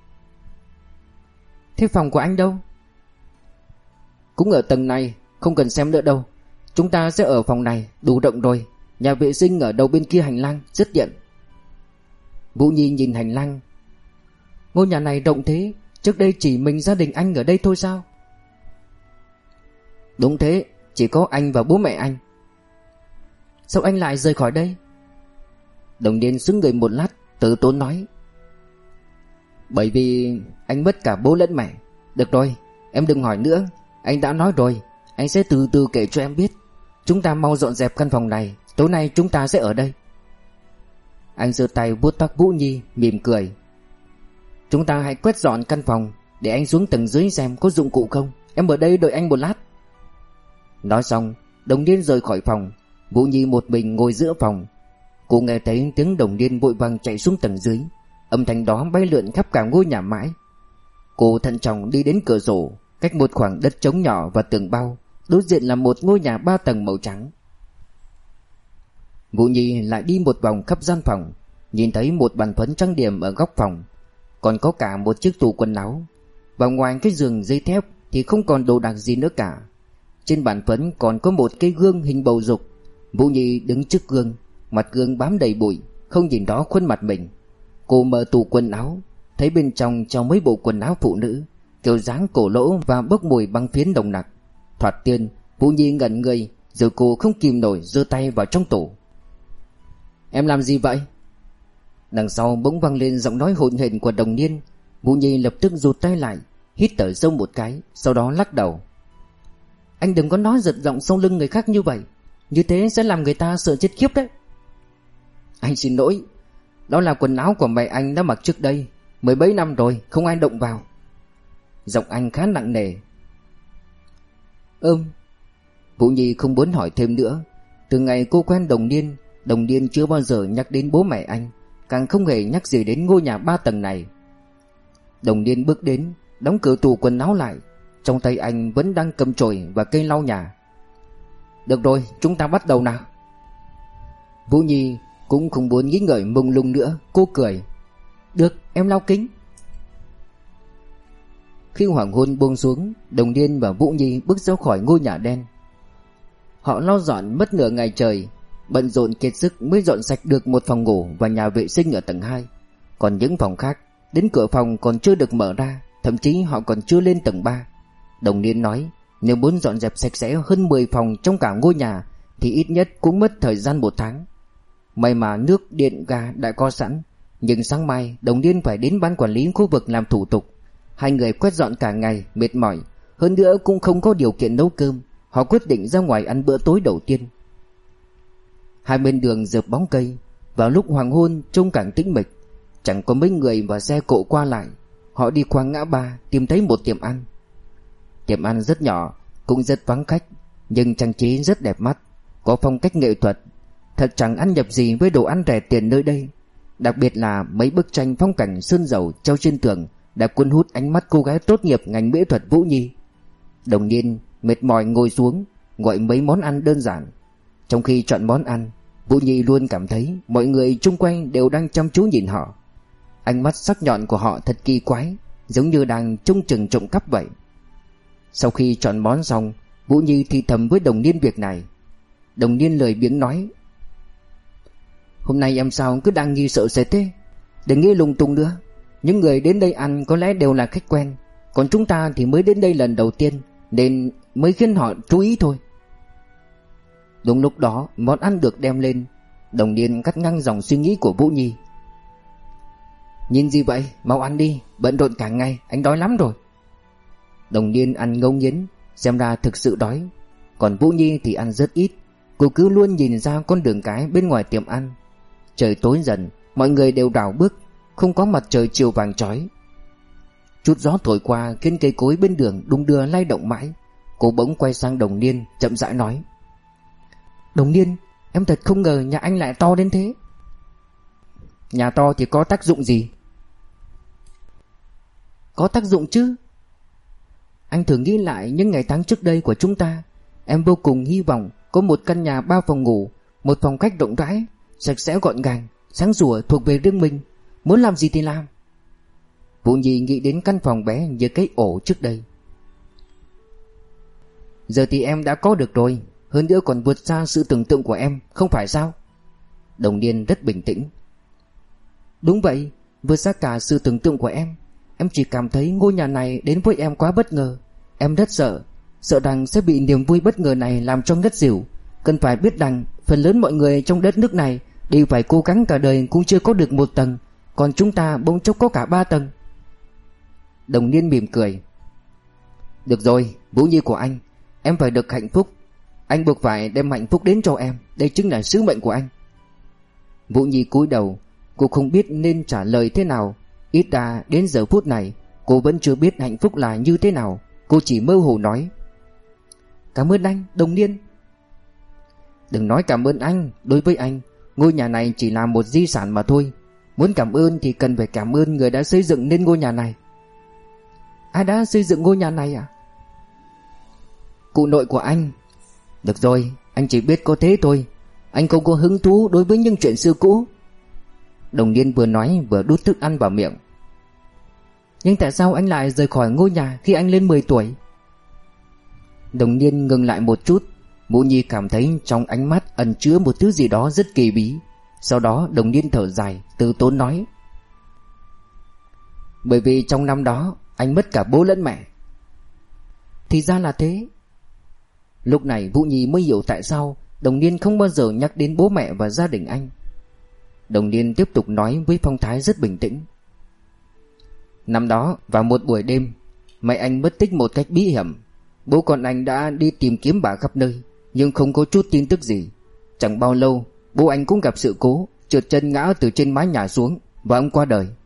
"Thế phòng của anh đâu?" "Cũng ở tầng này, không cần xem nữa đâu. Chúng ta sẽ ở phòng này, đủ rộng rồi. Nhà vệ sinh ở đầu bên kia hành lang, rất tiện." Vũ Nhi nhìn hành lang. "Ngôi nhà này rộng thế, trước đây chỉ mình gia đình anh ở đây thôi sao?" "Đúng thế, chỉ có anh và bố mẹ anh." "Sao anh lại rời khỏi đây?" Đồng Niên sững người một lát, tự tốn nói: "Bởi vì anh mất cả bố lẫn mẹ." "Được rồi, em đừng hỏi nữa. Anh đã nói rồi, anh sẽ từ từ kể cho em biết. Chúng ta mau dọn dẹp căn phòng này, tối nay chúng ta sẽ ở đây." Anh giơ tay vuốt tóc Vũ Nhi, mỉm cười: "Chúng ta hãy quét dọn căn phòng, để anh xuống tầng dưới xem có dụng cụ không. Em ở đây đợi anh một lát." Nói xong, Đồng Niên rời khỏi phòng. Vũ Nhi một mình ngồi giữa phòng. Cô nghe thấy tiếng Đồng Niên vội vàng chạy xuống tầng dưới. Âm thanh đó bay lượn khắp cả ngôi nhà mãi. Cô thận trọng đi đến cửa sổ. Cách một khoảng đất trống nhỏ và tường bao, đối diện là một ngôi nhà ba tầng màu trắng. Vũ Nhi lại đi một vòng khắp gian phòng, nhìn thấy một bàn phấn trang điểm ở góc phòng, còn có cả một chiếc tủ quần áo. Và ngoài cái giường dây thép thì không còn đồ đạc gì nữa cả. Trên bàn phấn còn có một cái gương hình bầu dục. Vũ Nhi đứng trước gương, mặt gương bám đầy bụi, không nhìn rõ khuôn mặt mình. Cô mở tủ quần áo, thấy bên trong treo mấy bộ quần áo phụ nữ, kiểu dáng cổ lỗ và bốc mùi băng phiến nồng nặc. Thoạt tiên, Vũ Nhi ngẩn người, rồi cô không kìm nổi giơ tay vào trong tủ. "Em làm gì vậy?" Đằng sau bỗng vang lên giọng nói hỗn hển của Đồng Niên. Vũ Nhi lập tức rụt tay lại, hít thở sâu một cái, sau đó lắc đầu: "Anh đừng có nói giật giọng sau lưng người khác như vậy, như thế sẽ làm người ta sợ chết khiếp đấy." "Anh xin lỗi, đó là quần áo của mẹ anh đã mặc trước đây, mười mấy năm rồi, không ai động vào." Giọng anh khá nặng nề. Ừm. Vũ Nhi không muốn hỏi thêm nữa. Từ ngày cô quen Đồng Niên, Đồng Niên chưa bao giờ nhắc đến bố mẹ anh, càng không hề nhắc gì đến ngôi nhà ba tầng này. Đồng Niên bước đến, đóng cửa tủ quần áo lại. Trong tay anh vẫn đang cầm chổi và cây lau nhà. "Được rồi, chúng ta bắt đầu nào." Vũ Nhi cũng không muốn nghĩ ngợi mông lung nữa, cô cười: "Được, em lau kính." Khi hoàng hôn buông xuống, Đồng Niên và Vũ Nhi bước ra khỏi ngôi nhà đen. Họ lau dọn mất nửa ngày trời, bận rộn kiệt sức mới dọn sạch được một phòng ngủ và nhà vệ sinh ở tầng hai. Còn những phòng khác, đến cửa phòng còn chưa được mở ra, thậm chí họ còn chưa lên tầng ba. Đồng Niên nói nếu muốn dọn dẹp sạch sẽ hơn mười phòng trong cả ngôi nhà thì ít nhất cũng mất thời gian một tháng. May mà nước, điện, ga đã có sẵn, nhưng sáng mai Đồng Niên phải đến ban quản lý khu vực làm thủ tục. Hai người quét dọn cả ngày, mệt mỏi, hơn nữa cũng không có điều kiện nấu cơm. Họ quyết định ra ngoài ăn bữa tối đầu tiên. Hai bên đường rợp bóng cây, vào lúc hoàng hôn trông càng tĩnh mịch, chẳng có mấy người và xe cộ qua lại. Họ đi qua ngã ba tìm thấy một tiệm ăn. Tiệm ăn rất nhỏ, cũng rất vắng khách, nhưng trang trí rất đẹp mắt, có phong cách nghệ thuật. Thật chẳng ăn nhập gì với đồ ăn rẻ tiền nơi đây. Đặc biệt là mấy bức tranh phong cảnh sơn dầu treo trên tường đã cuốn hút ánh mắt cô gái tốt nghiệp ngành mỹ thuật Vũ Nhi. Đồng Niên mệt mỏi ngồi xuống, gọi mấy món ăn đơn giản. Trong khi chọn món ăn, Vũ Nhi luôn cảm thấy mọi người chung quanh đều đang chăm chú nhìn họ. Ánh mắt sắc nhọn của họ thật kỳ quái, giống như đang trông chừng trộm cắp vậy. Sau khi chọn món xong, Vũ Nhi thì thầm với Đồng Niên việc này. Đồng Niên lười biếng nói: Hôm nay em sao cứ đang nghi sợ sệt thế? Đừng nghĩ lung tung nữa. Những người đến đây ăn có lẽ đều là khách quen, còn chúng ta thì mới đến đây lần đầu tiên, nên mới khiến họ chú ý thôi. Đúng lúc đó món ăn được đem lên. Đồng Niên cắt ngang dòng suy nghĩ của Vũ Nhi: Nhìn gì vậy, mau ăn đi, bận rộn cả ngày, anh đói lắm rồi. Đồng Niên ăn ngấu nghiến, xem ra thực sự đói. Còn Vũ Nhi thì ăn rất ít. Cô cứ luôn nhìn ra con đường cái bên ngoài tiệm ăn. Trời tối dần, mọi người đều rảo bước, không có mặt trời chiều vàng chói. Chút gió thổi qua khiến cây cối bên đường đung đưa lay động mãi. Cô bỗng quay sang Đồng Niên, chậm rãi nói: Đồng Niên, em thật không ngờ nhà anh lại to đến thế. Nhà to thì có tác dụng gì? Có tác dụng chứ. Anh thử nghĩ lại những ngày tháng trước đây của chúng ta. Em vô cùng hy vọng có một căn nhà ba phòng ngủ, một phòng khách rộng rãi, sạch sẽ gọn gàng, sáng sủa thuộc về riêng mình. Muốn làm gì thì làm. Vũ Nhi nghĩ đến căn phòng bé như cái ổ trước đây. Giờ thì em đã có được rồi, hơn nữa còn vượt xa sự tưởng tượng của em, không phải sao? Đồng Niên rất bình tĩnh: Đúng vậy, vượt xa cả sự tưởng tượng của em. Em chỉ cảm thấy ngôi nhà này đến với em quá bất ngờ. Em rất sợ, sợ rằng sẽ bị niềm vui bất ngờ này làm cho ngất xỉu. Cần phải biết rằng phần lớn mọi người trong đất nước này đều phải cố gắng cả đời cũng chưa có được một tầng, còn chúng ta bỗng chốc có cả ba tầng. Đồng Niên mỉm cười: Được rồi, Vũ Nhi của anh, em phải được hạnh phúc. Anh buộc phải đem hạnh phúc đến cho em, đây chính là sứ mệnh của anh. Vũ Nhi cúi đầu, cô không biết nên trả lời thế nào. Ít ra đến giờ phút này cô vẫn chưa biết hạnh phúc là như thế nào. Cô chỉ mơ hồ nói: Cảm ơn anh, Đồng Niên. Đừng nói cảm ơn anh, đối với anh, ngôi nhà này chỉ là một di sản mà thôi. Muốn cảm ơn thì cần phải cảm ơn người đã xây dựng nên ngôi nhà này. Ai đã xây dựng ngôi nhà này à? Cụ nội của anh. Được rồi, anh chỉ biết có thế thôi. Anh không có hứng thú đối với những chuyện xưa cũ. Đồng Niên vừa nói vừa đút thức ăn vào miệng. Nhưng tại sao anh lại rời khỏi ngôi nhà khi anh lên mười tuổi? Đồng Niên ngừng lại một chút. Vũ Nhi cảm thấy trong ánh mắt ẩn chứa một thứ gì đó rất kỳ bí. Sau đó Đồng Niên thở dài, từ tốn nói: Bởi vì trong năm đó anh mất cả bố lẫn mẹ. Thì ra là thế. Lúc này Vũ Nhi mới hiểu tại sao Đồng Niên không bao giờ nhắc đến bố mẹ và gia đình anh. Đồng Niên tiếp tục nói với phong thái rất bình tĩnh: Năm đó vào một buổi đêm, mẹ anh mất tích một cách bí hiểm. Bố con anh đã đi tìm kiếm bà khắp nơi, nhưng không có chút tin tức gì. Chẳng bao lâu bố anh cũng gặp sự cố, trượt chân ngã từ trên mái nhà xuống, và ông qua đời.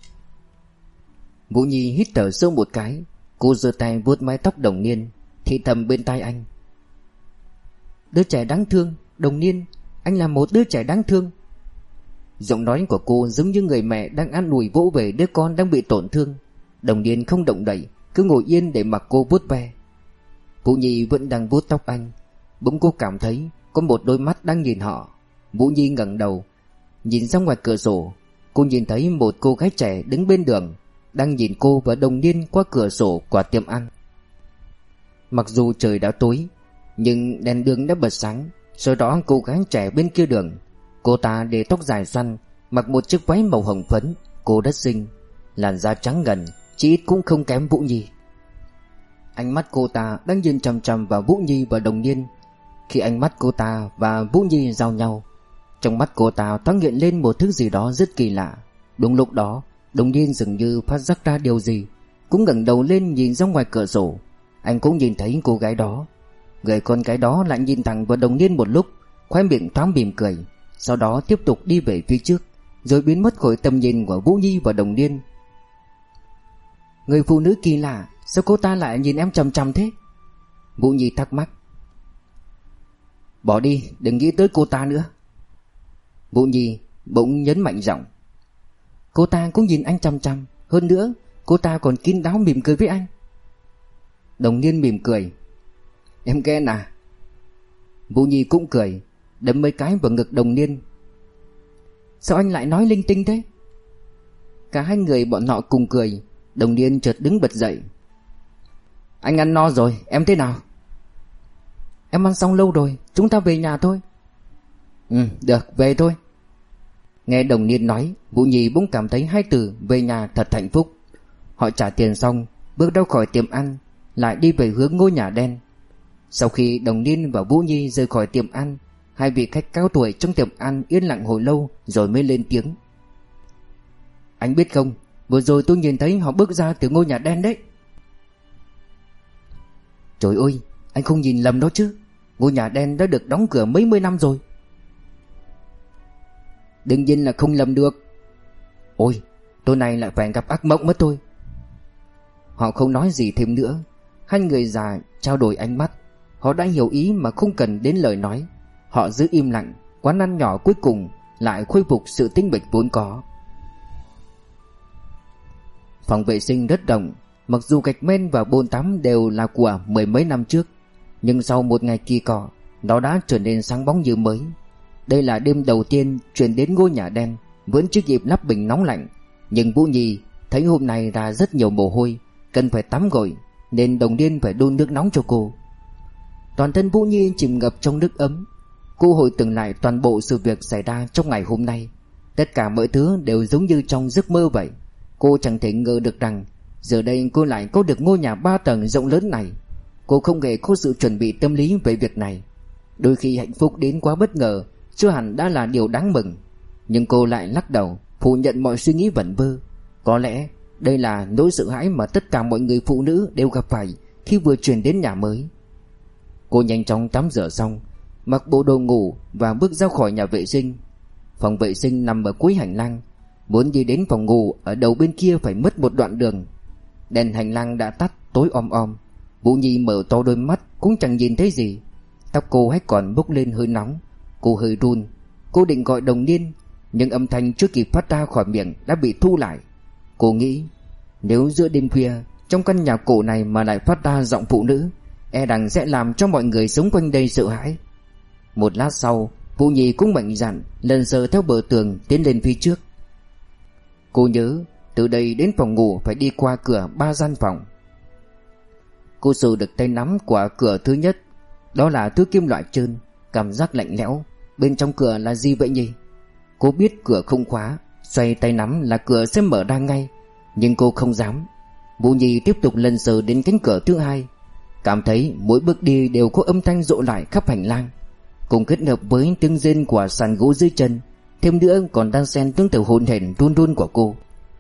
Vũ Nhi hít thở sâu một cái. Cô giơ tay vuốt mái tóc Đồng Niên, thì thầm bên tai anh: Đứa trẻ đáng thương, Đồng Niên, anh là một đứa trẻ đáng thương. Giọng nói của cô giống như người mẹ đang an ủi vỗ về đứa con đang bị tổn thương. Đồng Niên không động đậy, cứ ngồi yên để mặc cô vuốt ve. Vũ Nhi vẫn đang vuốt tóc anh. Bỗng cô cảm thấy có một đôi mắt đang nhìn họ. Vũ Nhi ngẩng đầu, nhìn ra ngoài cửa sổ. Cô nhìn thấy một cô gái trẻ đứng bên đường. đang nhìn cô và Đồng Niên qua cửa sổ của tiệm ăn. Mặc dù trời đã tối, nhưng đèn đường đã bật sáng. Sau đó cô gái trẻ bên kia đường, cô ta để tóc dài xoăn, mặc một chiếc váy màu hồng phấn. Cô rất xinh, làn da trắng ngần, chỉ ít cũng không kém Vũ Nhi. Ánh mắt cô ta đang nhìn chằm chằm vào Vũ Nhi và Đồng Niên. Khi ánh mắt cô ta và Vũ Nhi giao nhau, trong mắt cô ta thoáng hiện lên một thứ gì đó rất kỳ lạ. Đúng lúc đó, Đồng Niên dường như phát giác ra điều gì, cũng ngẩng đầu lên nhìn ra ngoài cửa sổ. Anh cũng nhìn thấy cô gái đó. Người con gái đó lại nhìn thẳng vào Đồng Niên một lúc, khóe miệng thoáng mỉm cười, sau đó tiếp tục đi về phía trước, rồi biến mất khỏi tầm nhìn của Vũ Nhi và Đồng Niên. Người phụ nữ kỳ lạ, sao cô ta lại nhìn em chằm chằm thế? Vũ Nhi thắc mắc. Bỏ đi, đừng nghĩ tới cô ta nữa. Vũ Nhi bỗng nhấn mạnh giọng. Cô ta cũng nhìn anh chằm chằm, hơn nữa cô ta còn kín đáo mỉm cười với anh. Đồng Niên mỉm cười. Em ghen à? Vũ Nhi cũng cười, đấm mấy cái vào ngực Đồng Niên. Sao anh lại nói linh tinh thế? Cả hai người bọn họ cùng cười. Đồng Niên chợt đứng bật dậy. Anh ăn no rồi, em thế nào? Em ăn xong lâu rồi, chúng ta về nhà thôi. Ừ, được, về thôi. Nghe Đồng Niên nói, Vũ Nhi bỗng cảm thấy hai từ về nhà thật hạnh phúc. Họ trả tiền xong, bước ra khỏi tiệm ăn, lại đi về hướng ngôi nhà đen. Sau khi Đồng Niên và Vũ Nhi rời khỏi tiệm ăn, hai vị khách cao tuổi trong tiệm ăn yên lặng hồi lâu rồi mới lên tiếng. Anh biết không, vừa rồi tôi nhìn thấy họ bước ra từ ngôi nhà đen đấy. Trời ơi, anh không nhìn lầm đó chứ? Ngôi nhà đen đã được đóng cửa mấy mươi năm rồi. Đương nhiên là không lầm được. Ôi, tối nay lại phải gặp ác mộng mất thôi. Họ không nói gì thêm nữa. Hai người già trao đổi ánh mắt. Họ đã hiểu ý mà không cần đến lời nói. Họ giữ im lặng. Quán ăn nhỏ cuối cùng lại khôi phục sự tĩnh mịch vốn có. Phòng vệ sinh rất rộng. Mặc dù gạch men và bồn tắm đều là của mười mấy năm trước, nhưng sau một ngày kỳ cọ, nó đã trở nên sáng bóng như mới. Đây là đêm đầu tiên chuyển đến ngôi nhà đen, vẫn chưa kịp lắp bình nóng lạnh. Nhưng Vũ Nhi thấy hôm nay ra rất nhiều mồ hôi, cần phải tắm gội, nên Đồng Niên phải đun nước nóng cho cô. Toàn thân Vũ Nhi chìm ngập trong nước ấm. Cô hồi tưởng lại toàn bộ sự việc xảy ra trong ngày hôm nay. Tất cả mọi thứ đều giống như trong giấc mơ vậy. Cô chẳng thể ngờ được rằng giờ đây cô lại có được ngôi nhà ba tầng rộng lớn này. Cô không hề có sự chuẩn bị tâm lý về việc này. Đôi khi hạnh phúc đến quá bất ngờ chưa hẳn đã là điều đáng mừng. Nhưng cô lại lắc đầu, phủ nhận mọi suy nghĩ vẩn vơ. Có lẽ đây là nỗi sợ hãi mà tất cả mọi người phụ nữ đều gặp phải khi vừa chuyển đến nhà mới. Cô nhanh chóng tắm rửa xong, mặc bộ đồ ngủ và bước ra khỏi nhà vệ sinh. Phòng vệ sinh nằm ở cuối hành lang. Muốn đi đến phòng ngủ ở đầu bên kia phải mất một đoạn đường. Đèn hành lang đã tắt, tối om om. Vũ Nhi mở to đôi mắt cũng chẳng nhìn thấy gì. Tóc cô hay còn bốc lên hơi nóng. Cô hơi run. Cô định gọi Đồng Niên, nhưng âm thanh chưa kịp phát ra khỏi miệng đã bị thu lại. Cô nghĩ nếu giữa đêm khuya trong căn nhà cổ này mà lại phát ra giọng phụ nữ, e rằng sẽ làm cho mọi người sống quanh đây sợ hãi. Một lát sau, Vũ Nhi cũng mạnh dạn lần sờ theo bờ tường tiến lên phía trước. Cô nhớ từ đây đến phòng ngủ phải đi qua cửa ba gian phòng. Cô sờ được tay nắm của cửa thứ nhất. Đó là thứ kim loại trơn, cảm giác lạnh lẽo. Bên trong cửa là gì vậy nhỉ? Cô biết cửa không khóa, xoay tay nắm là cửa sẽ mở ra ngay, nhưng cô không dám. Vũ Nhi tiếp tục lần sờ đến cánh cửa thứ hai. Cảm thấy mỗi bước đi đều có âm thanh rộ lại khắp hành lang, cùng kết hợp với tiếng rên của sàn gỗ dưới chân, thêm nữa còn đan xen tiếng thở hổn hển run run của cô.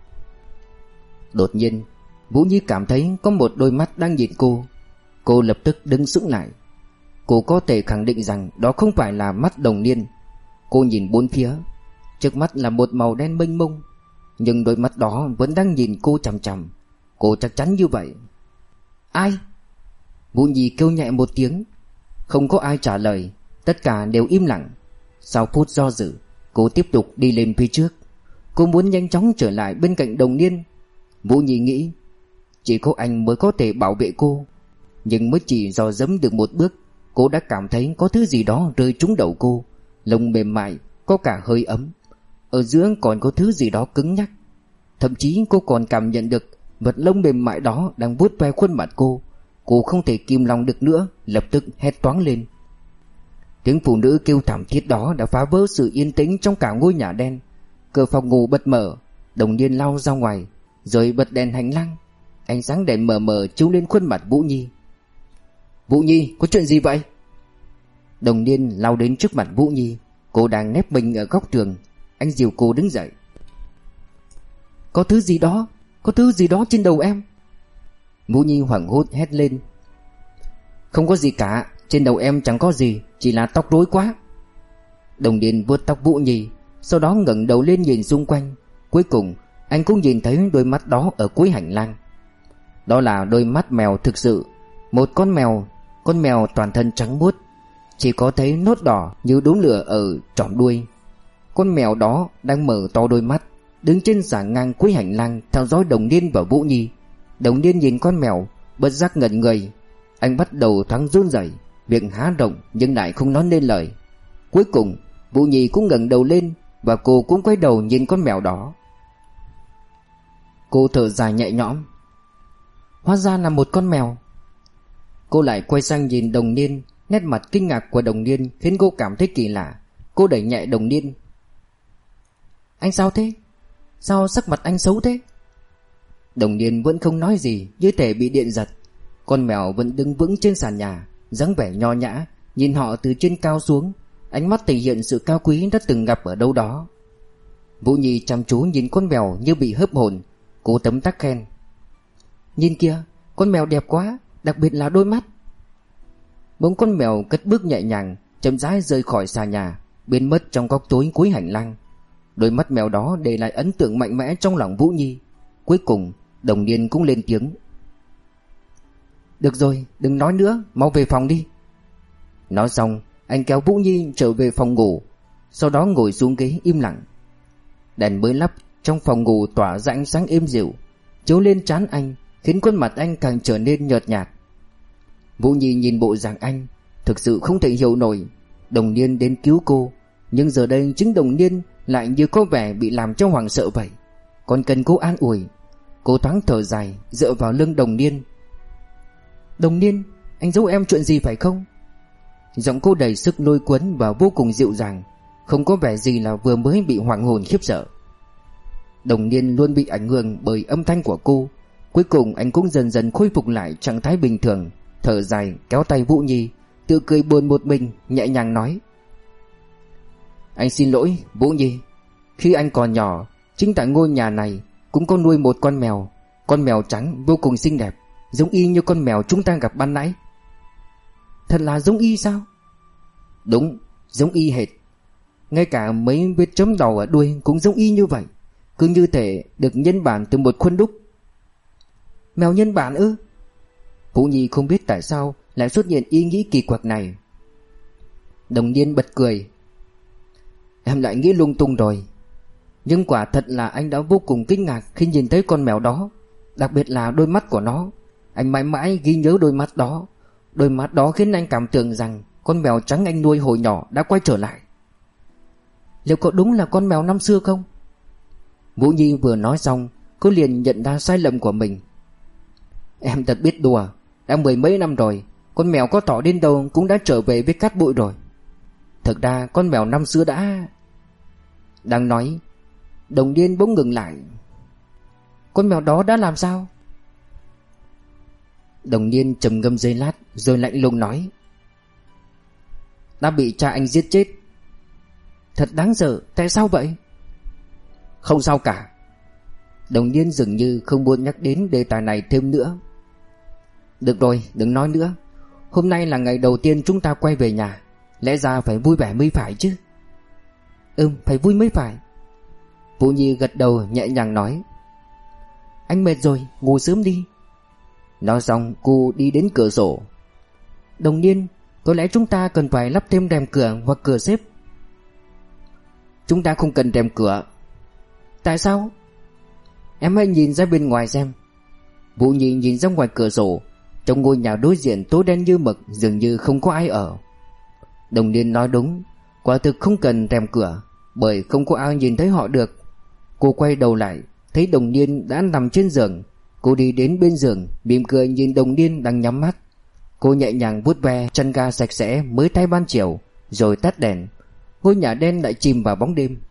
Đột nhiên, Vũ Nhi cảm thấy có một đôi mắt đang nhìn cô. Cô lập tức đứng sững lại. Cô có thể khẳng định rằng đó không phải là mắt Đồng Niên. Cô nhìn bốn phía. Trước mắt là một màu đen mênh mông, nhưng đôi mắt đó vẫn đang nhìn cô chằm chằm. Cô chắc chắn như vậy. Ai? Vũ Nhi kêu nhẹ một tiếng. Không có ai trả lời. Tất cả đều im lặng. Sau phút do dự, cô tiếp tục đi lên phía trước. Cô muốn nhanh chóng trở lại bên cạnh Đồng Niên. Vũ Nhi nghĩ chỉ có anh mới có thể bảo vệ cô. Nhưng mới chỉ dò dẫm được một bước, cô đã cảm thấy có thứ gì đó rơi trúng đầu cô. Lông mềm mại, có cả hơi ấm. Ở giữa còn có thứ gì đó cứng nhắc. Thậm chí cô còn cảm nhận được vật lông mềm mại đó đang vuốt ve khuôn mặt cô. Cô không thể kìm lòng được nữa, lập tức hét toáng lên. Tiếng phụ nữ kêu thảm thiết đó đã phá vỡ sự yên tĩnh trong cả ngôi nhà đen. Cửa phòng ngủ bật mở, Đồng Niên lao ra ngoài, rồi bật đèn hành lang. Ánh sáng đèn mờ mờ chiếu lên khuôn mặt Vũ Nhi. Vũ Nhi, có chuyện gì vậy? Đồng Niên lao đến trước mặt Vũ Nhi. Cô đang nép mình ở góc tường. Anh dìu cô đứng dậy. Có thứ gì đó, có thứ gì đó trên đầu em. Vũ Nhi hoảng hốt hét lên. Không có gì cả, trên đầu em chẳng có gì, chỉ là tóc rối quá. Đồng Niên vuốt tóc Vũ Nhi, sau đó ngẩng đầu lên nhìn xung quanh. Cuối cùng anh cũng nhìn thấy đôi mắt đó ở cuối hành lang. Đó là đôi mắt mèo thực sự. Một con mèo, con mèo toàn thân trắng muốt, chỉ có thấy nốt đỏ như đốm lửa ở trỏm đuôi. Con mèo đó đang mở to đôi mắt, đứng trên xà ngang cuối hành lang theo dõi Đồng Niên và Vũ Nhi. Đồng Niên nhìn con mèo, bất giác ngẩn người. Anh bắt đầu thoáng run rẩy, miệng há rộng nhưng lại không nói nên lời. Cuối cùng Vũ Nhi cũng ngẩng đầu lên, và cô cũng quay đầu nhìn con mèo đó. Cô thở dài nhẹ nhõm. Hóa ra là một con mèo. Cô lại quay sang nhìn Đồng Niên. Nét mặt kinh ngạc của Đồng Niên khiến cô cảm thấy kỳ lạ. Cô đẩy nhẹ Đồng Niên. Anh sao thế? Sao sắc mặt anh xấu thế? Đồng Niên vẫn không nói gì, như thể bị điện giật. Con mèo vẫn đứng vững trên sàn nhà, dáng vẻ nho nhã, nhìn họ từ trên cao xuống. Ánh mắt thể hiện sự cao quý đã từng gặp ở đâu đó. Vũ Nhi chăm chú nhìn con mèo như bị hớp hồn. Cô tấm tắc khen. Nhìn kìa, con mèo đẹp quá, đặc biệt là đôi mắt. Bỗng con mèo cất bước nhẹ nhàng, chậm rãi rời khỏi xà nhà, biến mất trong góc tối cuối hành lang. Đôi mắt mèo đó để lại ấn tượng mạnh mẽ trong lòng Vũ Nhi. Cuối cùng Đồng Niên cũng lên tiếng. Được rồi, đừng nói nữa, mau về phòng đi. Nói xong anh kéo Vũ Nhi trở về phòng ngủ, sau đó ngồi xuống ghế im lặng. Đèn mới lắp trong phòng ngủ tỏa ra ánh sáng êm dịu, chiếu lên trán anh, khiến khuôn mặt anh càng trở nên nhợt nhạt. Vũ Nhi nhìn bộ dạng anh, thực sự không thể hiểu nổi. Đồng Niên đến cứu cô, nhưng giờ đây chính Đồng Niên lại như có vẻ bị làm cho hoảng sợ vậy. Còn cần cô an ủi. Cô thoáng thở dài, dựa vào lưng Đồng Niên. Đồng Niên, anh giấu em chuyện gì phải không? Giọng cô đầy sức lôi cuốn và vô cùng dịu dàng, không có vẻ gì là vừa mới bị hoảng hồn khiếp sợ. Đồng Niên luôn bị ảnh hưởng bởi âm thanh của cô. Cuối cùng anh cũng dần dần khôi phục lại trạng thái bình thường, thở dài kéo tay Vũ Nhi, tự cười buồn một mình, nhẹ nhàng nói. Anh xin lỗi Vũ Nhi. Khi anh còn nhỏ, chính tại ngôi nhà này cũng có nuôi một con mèo. Con mèo trắng vô cùng xinh đẹp, giống y như con mèo chúng ta gặp ban nãy. Thật là giống y sao? Đúng, giống y hệt. Ngay cả mấy vết chấm đỏ ở đuôi cũng giống y như vậy, cứ như thể được nhân bản từ một khuôn đúc. Mèo nhân bản ư? Vũ Nhi không biết tại sao lại xuất hiện ý nghĩ kỳ quặc này. Đồng Niên bật cười. Em lại nghĩ lung tung rồi. Nhưng quả thật là anh đã vô cùng kinh ngạc khi nhìn thấy con mèo đó, đặc biệt là đôi mắt của nó. Anh mãi mãi ghi nhớ đôi mắt đó. Đôi mắt đó khiến anh cảm tưởng rằng con mèo trắng anh nuôi hồi nhỏ đã quay trở lại. Liệu có đúng là con mèo năm xưa không? Vũ Nhi vừa nói xong, cô liền nhận ra sai lầm của mình. Em thật biết đùa. Đã mười mấy năm rồi, con mèo có thỏ đến đâu cũng đã trở về với cát bụi rồi. Thực ra con mèo năm xưa đã... Đang nói, Đồng Niên bỗng ngừng lại. Con mèo đó đã làm sao? Đồng Niên trầm ngâm giây lát rồi lạnh lùng nói. Đã bị cha anh giết chết. Thật đáng sợ, tại sao vậy? Không sao cả. Đồng Niên dường như không muốn nhắc đến đề tài này thêm nữa. Được rồi, đừng nói nữa. Hôm nay là ngày đầu tiên chúng ta quay về nhà, lẽ ra phải vui vẻ mới phải chứ. Ừm, phải vui mới phải. Vũ Nhi gật đầu nhẹ nhàng nói. Anh mệt rồi, ngủ sớm đi. Nói xong cô đi đến cửa sổ. Đồng Niên, có lẽ chúng ta cần phải lắp thêm rèm cửa hoặc cửa xếp. Chúng ta không cần rèm cửa. Tại sao? Em hãy nhìn ra bên ngoài xem. Vũ Nhi nhìn ra ngoài cửa sổ. Trong ngôi nhà đối diện tối đen như mực, dường như không có ai ở. Đồng Niên nói đúng, quả thực không cần rèm cửa, bởi không có ai nhìn thấy họ được. Cô quay đầu lại, thấy Đồng Niên đã nằm trên giường. Cô đi đến bên giường, mỉm cười nhìn Đồng Niên đang nhắm mắt. Cô nhẹ nhàng vuốt ve chăn ga sạch sẽ mới thay ban chiều, rồi tắt đèn. Ngôi nhà đen lại chìm vào bóng đêm.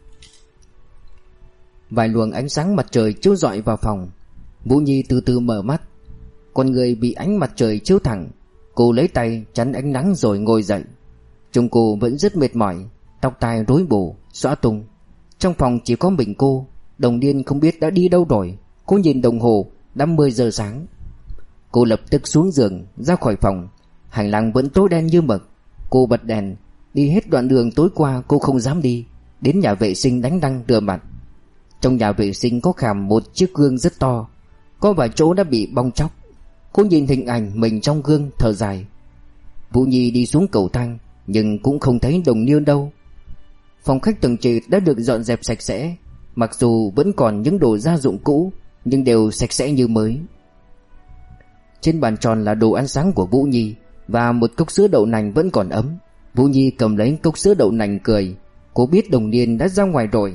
Vài luồng ánh sáng mặt trời chiếu rọi vào phòng. Vũ Nhi từ từ mở mắt. Con người bị ánh mặt trời chiếu thẳng. Cô lấy tay chắn ánh nắng rồi ngồi dậy. Trông cô vẫn rất mệt mỏi, tóc tai rối bù, xõa tung. Trong phòng chỉ có mình cô. Đồng Niên không biết đã đi đâu rồi. Cô nhìn đồng hồ, đã mười giờ sáng. Cô lập tức xuống giường, ra khỏi phòng. Hành lang vẫn tối đen như mực. Cô bật đèn. Đi hết đoạn đường tối qua cô không dám đi. Đến nhà vệ sinh đánh răng rửa mặt. Trong nhà vệ sinh có khảm một chiếc gương rất to. Có vài chỗ đã bị bong tróc. Cô nhìn hình ảnh mình trong gương thở dài. Vũ Nhi đi xuống cầu thang, nhưng cũng không thấy Đồng Niên đâu. Phòng khách tầng trệt đã được dọn dẹp sạch sẽ. Mặc dù vẫn còn những đồ gia dụng cũ, nhưng đều sạch sẽ như mới. Trên bàn tròn là đồ ăn sáng của Vũ Nhi, và một cốc sữa đậu nành vẫn còn ấm. Vũ Nhi cầm lấy cốc sữa đậu nành cười. Cô biết Đồng Niên đã ra ngoài rồi.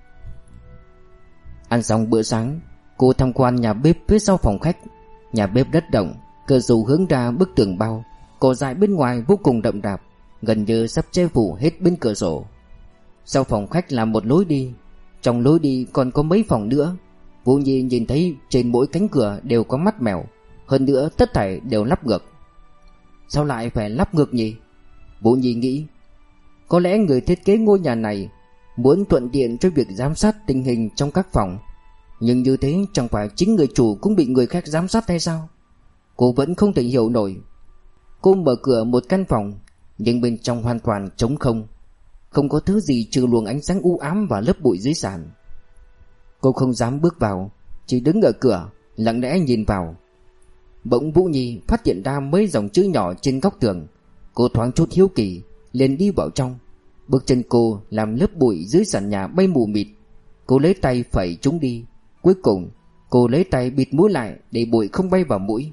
Ăn xong bữa sáng, cô tham quan nhà bếp phía sau phòng khách. Nhà bếp đất rộng, cửa sổ hướng ra bức tường bao. Cỏ dại bên ngoài vô cùng đậm đạp, gần như sắp che phủ hết bên cửa sổ. Sau phòng khách là một lối đi. Trong lối đi còn có mấy phòng nữa. Vũ Nhi nhìn thấy trên mỗi cánh cửa đều có mắt mèo. Hơn nữa tất thảy đều lắp ngược. Sao lại phải lắp ngược nhỉ? Vũ Nhi nghĩ. Có lẽ người thiết kế ngôi nhà này muốn thuận tiện cho việc giám sát tình hình trong các phòng. Nhưng như thế chẳng phải chính người chủ cũng bị người khác giám sát hay sao? Cô vẫn không thể hiểu nổi. Cô mở cửa một căn phòng, nhưng bên trong hoàn toàn trống không. Không có thứ gì trừ luồng ánh sáng u ám và lớp bụi dưới sàn. Cô không dám bước vào, chỉ đứng ở cửa lặng lẽ nhìn vào. Bỗng Vũ Nhi phát hiện ra mấy dòng chữ nhỏ trên góc tường. Cô thoáng chút hiếu kỳ, liền đi vào trong. Bước chân cô làm lớp bụi dưới sàn nhà bay mù mịt. Cô lấy tay phẩy chúng đi. Cuối cùng cô lấy tay bịt mũi lại để bụi không bay vào mũi.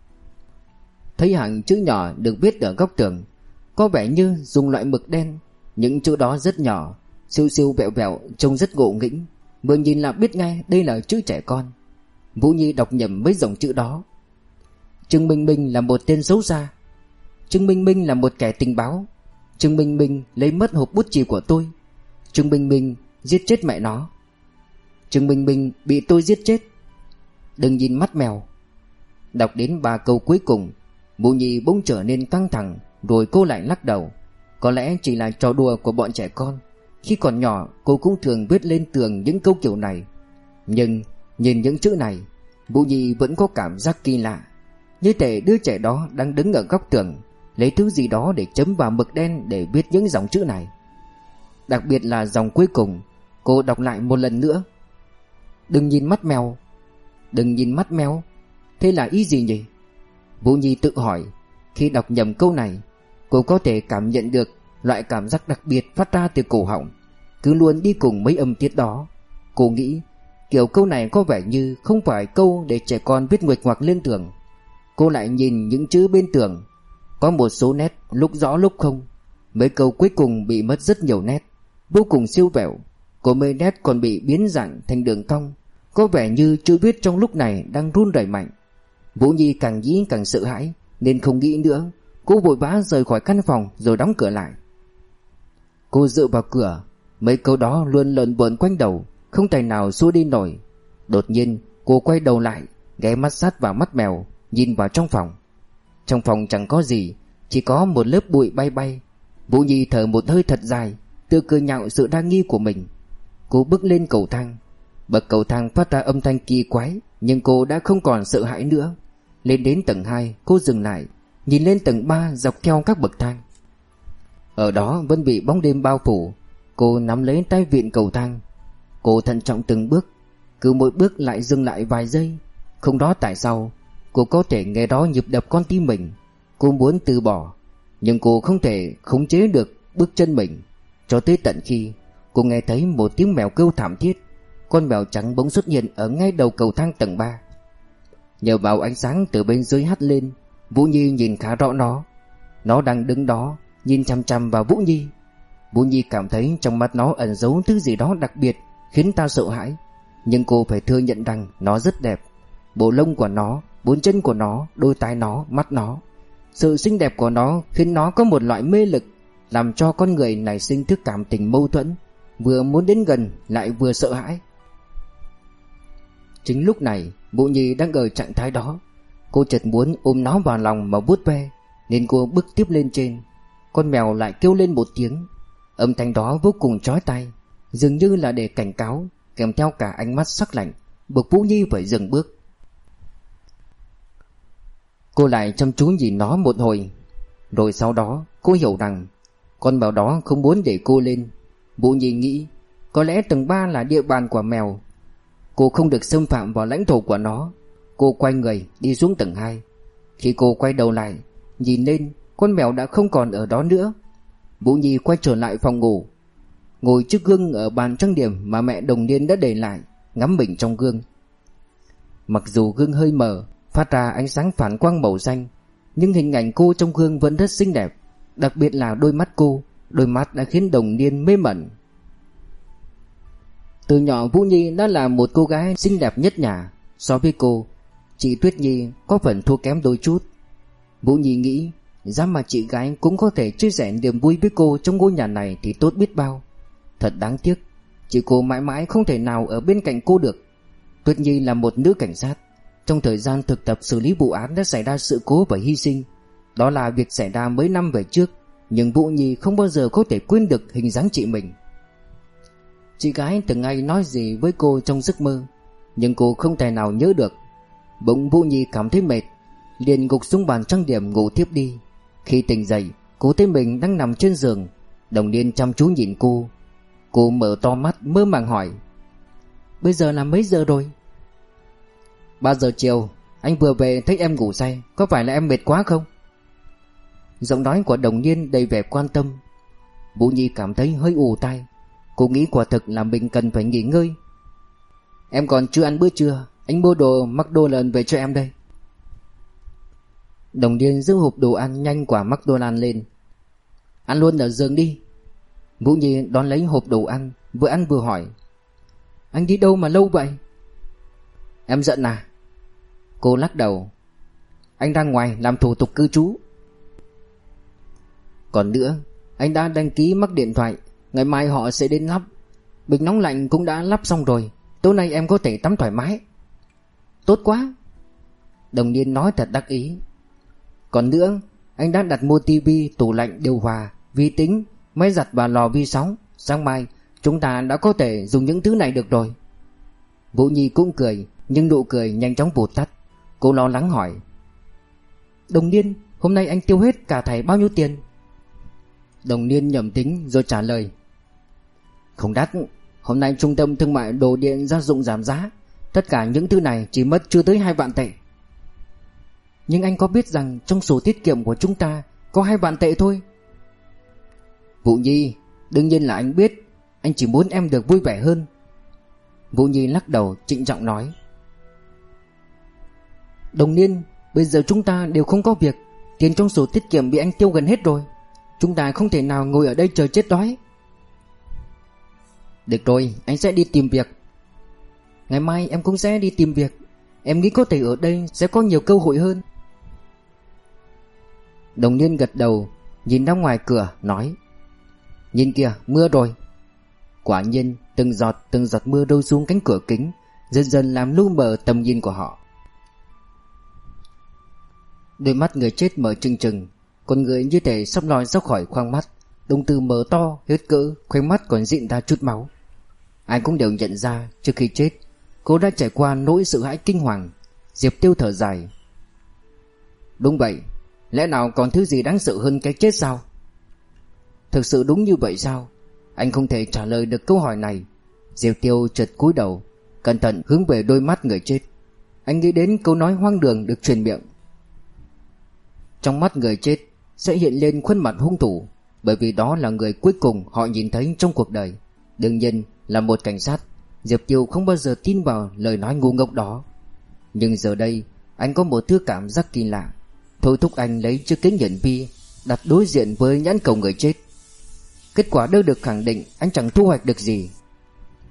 Thấy hàng chữ nhỏ được viết ở góc tường, có vẻ như dùng loại mực đen. Những chữ đó rất nhỏ, siêu siêu vẹo vẹo, trông rất ngộ nghĩnh. Vừa nhìn là biết ngay đây là chữ trẻ con. Vũ Nhi đọc nhầm mấy dòng chữ đó. Trương Minh Minh là một tên xấu xa. Trương Minh Minh là một kẻ tình báo. Trương Minh Minh lấy mất hộp bút chì của tôi. Trương Minh Minh giết chết mẹ nó. Trương Minh Minh bị tôi giết chết. Đừng nhìn mắt mèo. Đọc đến ba câu cuối cùng, Vũ Nhi bỗng trở nên căng thẳng. Rồi cô lại lắc đầu. Có lẽ chỉ là trò đùa của bọn trẻ con. Khi còn nhỏ cô cũng thường viết lên tường những câu kiểu này. Nhưng nhìn những chữ này, Vũ Nhi vẫn có cảm giác kỳ lạ. Như thể đứa trẻ đó đang đứng ở góc tường, lấy thứ gì đó để chấm vào mực đen để viết những dòng chữ này. Đặc biệt là dòng cuối cùng. Cô đọc lại một lần nữa. Đừng nhìn mắt mèo. Đừng nhìn mắt mèo. Thế là ý gì nhỉ? Vũ Nhi tự hỏi. Khi đọc nhầm câu này, cô có thể cảm nhận được loại cảm giác đặc biệt phát ra từ cổ họng, cứ luôn đi cùng mấy âm tiết đó. Cô nghĩ kiểu câu này có vẻ như không phải câu để trẻ con viết nguệch ngoạc lên tường. Cô lại nhìn những chữ bên tường. Có một số nét lúc rõ lúc không. Mấy câu cuối cùng bị mất rất nhiều nét, vô cùng siêu vẹo. Có mấy nét còn bị biến dạng thành đường cong. Có vẻ như chữ viết trong lúc này đang run rẩy mạnh. Vũ Nhi càng nghĩ càng sợ hãi, nên không nghĩ nữa. Cô vội vã rời khỏi căn phòng rồi đóng cửa lại. Cô dựa vào cửa. Mấy câu đó luôn lợn vợn quanh đầu, không tài nào xua đi nổi. Đột nhiên cô quay đầu lại, ghé mắt sát vào mắt mèo, nhìn vào trong phòng. Trong phòng chẳng có gì, chỉ có một lớp bụi bay bay. Vũ Nhi thở một hơi thật dài, tự cười nhạo sự đa nghi của mình. Cô bước lên cầu thang. Bậc cầu thang phát ra âm thanh kỳ quái, nhưng cô đã không còn sợ hãi nữa. Lên đến tầng hai, cô dừng lại, nhìn lên tầng ba dọc theo các bậc thang. Ở đó vẫn bị bóng đêm bao phủ. Cô nắm lấy tay vịn cầu thang. Cô thận trọng từng bước, cứ mỗi bước lại dừng lại vài giây. Không rõ tại sao cô có thể nghe đó nhịp đập con tim mình. Cô muốn từ bỏ, nhưng cô không thể khống chế được bước chân mình. Cho tới tận khi cô nghe thấy một tiếng mèo kêu thảm thiết. Con mèo trắng bỗng xuất hiện ở ngay đầu cầu thang tầng ba. Nhờ vào ánh sáng từ bên dưới hắt lên, Vũ Nhi nhìn khá rõ nó. Nó đang đứng đó, nhìn chằm chằm vào Vũ Nhi. Vũ Nhi cảm thấy trong mắt nó ẩn giấu thứ gì đó đặc biệt, khiến ta sợ hãi. Nhưng cô phải thừa nhận rằng nó rất đẹp. Bộ lông của nó, bốn chân của nó, đôi tai nó, mắt nó. Sự xinh đẹp của nó khiến nó có một loại mê lực, làm cho con người nảy sinh thức cảm tình mâu thuẫn, vừa muốn đến gần lại vừa sợ hãi. Chính lúc này Vũ Nhi đang ở trạng thái đó. Cô chợt muốn ôm nó vào lòng mà vuốt ve, nên cô bước tiếp lên trên. Con mèo lại kêu lên một tiếng. Âm thanh đó vô cùng chói tai, dường như là để cảnh cáo, kèm theo cả ánh mắt sắc lạnh, buộc Vũ Nhi phải dừng bước. Cô lại chăm chú nhìn nó một hồi, rồi sau đó cô hiểu rằng con mèo đó không muốn để cô lên. Vũ Nhi nghĩ có lẽ tầng ba là địa bàn của mèo, cô không được xâm phạm vào lãnh thổ của nó. Cô quay người đi xuống tầng hai. Khi cô quay đầu lại nhìn lên, con mèo đã không còn ở đó nữa. Vũ Nhi quay trở lại phòng ngủ, ngồi trước gương ở bàn trang điểm mà mẹ Đồng Niên đã để lại, ngắm mình trong gương. Mặc dù gương hơi mờ, phát ra ánh sáng phản quang màu xanh, nhưng hình ảnh cô trong gương vẫn rất xinh đẹp. Đặc biệt là đôi mắt cô, đôi mắt đã khiến Đồng Niên mê mẩn. Từ nhỏ Vũ Nhi đã là một cô gái xinh đẹp nhất nhà. So với cô, chị Tuyết Nhi có phần thua kém đôi chút. Vũ Nhi nghĩ giá mà chị gái cũng có thể chia sẻ niềm vui với cô trong ngôi nhà này thì tốt biết bao. Thật đáng tiếc, chị cô mãi mãi không thể nào ở bên cạnh cô được. Tuyết Nhi là một nữ cảnh sát. Trong thời gian thực tập xử lý vụ án đã xảy ra sự cố và hy sinh. Đó là việc xảy ra mấy năm về trước, nhưng Vũ Nhi không bao giờ có thể quên được hình dáng chị mình. Chị gái từng ngày nói gì với cô trong giấc mơ, nhưng cô không thể nào nhớ được. Bỗng Vũ Nhi cảm thấy mệt, liền gục xuống bàn trang điểm ngủ thiếp đi. Khi tỉnh dậy, cô thấy mình đang nằm trên giường. Đồng Niên chăm chú nhìn cô. Cô mở to mắt mơ màng hỏi: "Bây giờ là mấy giờ rồi?" Ba giờ chiều. Anh vừa về thấy em ngủ say, có phải là em mệt quá không?" Giọng nói của Đồng Niên đầy vẻ quan tâm. Vũ Nhi cảm thấy hơi ù tai. Cô nghĩ quả thực là mình cần phải nghỉ ngơi. "Em còn chưa ăn bữa trưa, anh mua đồ McDonald's về cho em đây." Đồng Niên giữ hộp đồ ăn nhanh của McDonald's lên. "Ăn luôn ở giường đi." Vũ Nhi đón lấy hộp đồ ăn, vừa ăn vừa hỏi: "Anh đi đâu mà lâu vậy?" "Em giận à?" Cô lắc đầu. "Anh ra ngoài làm thủ tục cư trú." "Còn nữa, anh đã đăng ký mắc điện thoại, ngày mai họ sẽ đến lắp. Bình nóng lạnh cũng đã lắp xong rồi, tối nay em có thể tắm thoải mái." "Tốt quá." Đồng Niên nói thật đắc ý. "Còn nữa, anh đã đặt mua tivi, tủ lạnh, điều hòa, vi tính, máy giặt và lò vi sóng. Sáng mai chúng ta đã có thể dùng những thứ này được rồi." Vũ Nhi cũng cười, nhưng nụ cười nhanh chóng vụt tắt. Cô lo lắng hỏi: "Đồng Niên, hôm nay anh tiêu hết cả thảy bao nhiêu tiền?" Đồng Niên nhẩm tính rồi trả lời: "Không đắt, hôm nay trung tâm thương mại đồ điện gia dụng giảm giá, tất cả những thứ này chỉ mất chưa tới hai vạn tệ." "Nhưng anh có biết rằng trong sổ tiết kiệm của chúng ta có hai vạn tệ thôi?" "Vũ Nhi, đương nhiên là anh biết, anh chỉ muốn em được vui vẻ hơn." Vũ Nhi lắc đầu trịnh trọng nói: "Đồng Niên, bây giờ chúng ta đều không có việc, tiền trong sổ tiết kiệm bị anh tiêu gần hết rồi. Chúng ta không thể nào ngồi ở đây chờ chết đói." "Được rồi, anh sẽ đi tìm việc." "Ngày mai em cũng sẽ đi tìm việc. Em nghĩ có thể ở đây sẽ có nhiều cơ hội hơn." Đồng Niên gật đầu, nhìn ra ngoài cửa nói: "Nhìn kìa, mưa rồi." Quả nhiên, từng giọt từng giọt mưa rơi xuống cánh cửa kính, dần dần làm lu mờ tầm nhìn của họ. Đôi mắt người chết mở trừng trừng, con người như thể sắp lòi ra khỏi khoang mắt, đồng tử mở to hết cỡ, khóe mắt còn dịn ra chút máu. Ai cũng đều nhận ra trước khi chết cô đã trải qua nỗi sợ hãi kinh hoàng. Diệp Tiêu thở dài: "Đúng vậy, lẽ nào còn thứ gì đáng sợ hơn cái chết sao?" "Thực sự đúng như vậy sao?" Anh không thể trả lời được câu hỏi này. Diệp Tiêu chợt cúi đầu, cẩn thận hướng về đôi mắt người chết. Anh nghĩ đến câu nói hoang đường được truyền miệng: trong mắt người chết sẽ hiện lên khuôn mặt hung thủ, bởi vì đó là người cuối cùng họ nhìn thấy trong cuộc đời. Đương nhiên là một cảnh sát, Diệp Tiêu không bao giờ tin vào lời nói ngu ngốc đó. Nhưng giờ đây anh có một thứ cảm giác kỳ lạ, thôi thúc anh lấy chiếc kính hiển vi đặt đối diện với nhãn cầu người chết. Kết quả đã được khẳng định anh chẳng thu hoạch được gì.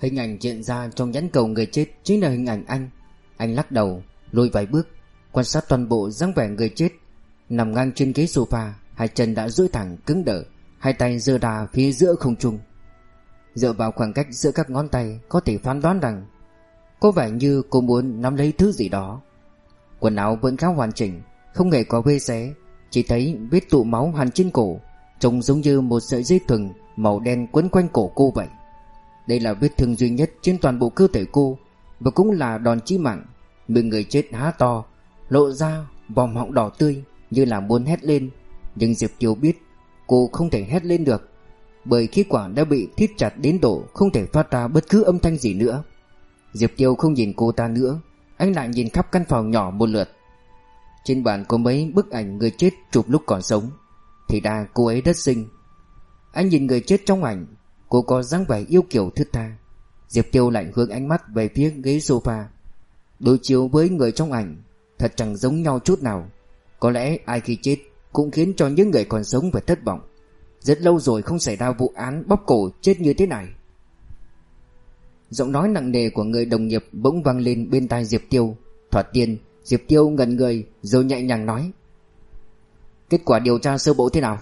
Hình ảnh hiện ra trong nhẫn cầu người chết chính là hình ảnh anh. Anh lắc đầu, lùi vài bước, quan sát toàn bộ dáng vẻ người chết. Nằm ngang trên ghế sofa, hai chân đã duỗi thẳng cứng đờ, hai tay giơ đà phía giữa không trung. Dựa vào khoảng cách giữa các ngón tay, có thể phán đoán rằng có vẻ như cô muốn nắm lấy thứ gì đó. Quần áo vẫn khá hoàn chỉnh, không hề có vết xé, chỉ thấy vết tụ máu hằn trên cổ, trông giống như một sợi dây thừng màu đen quấn quanh cổ cô vậy. Đây là vết thương duy nhất trên toàn bộ cơ thể cô, và cũng là đòn chí mạng. Miệng người chết há to, lộ ra vòm họng đỏ tươi, như là muốn hét lên. Nhưng Diệp Tiêu biết cô không thể hét lên được, bởi khí quản đã bị thít chặt đến độ không thể phát ra bất cứ âm thanh gì nữa. Diệp Tiêu không nhìn cô ta nữa, anh lại nhìn khắp căn phòng nhỏ một lượt. Trên bàn có mấy bức ảnh người chết chụp lúc còn sống, thì ra cô ấy rất xinh. Anh nhìn người chết trong ảnh, cô có dáng vẻ yêu kiều thướt tha. Diệp Tiêu lại hướng ánh mắt về phía ghế sofa. Đối chiếu với người trong ảnh, thật chẳng giống nhau chút nào. Có lẽ ai khi chết cũng khiến cho những người còn sống phải thất vọng. Rất lâu rồi không xảy ra vụ án bóp cổ chết như thế này. Giọng nói nặng nề của người đồng nghiệp bỗng vang lên bên tai Diệp Tiêu. Thoạt tiên, Diệp Tiêu ngẩn người rồi nhẹ nhàng nói: "Kết quả điều tra sơ bộ thế nào?"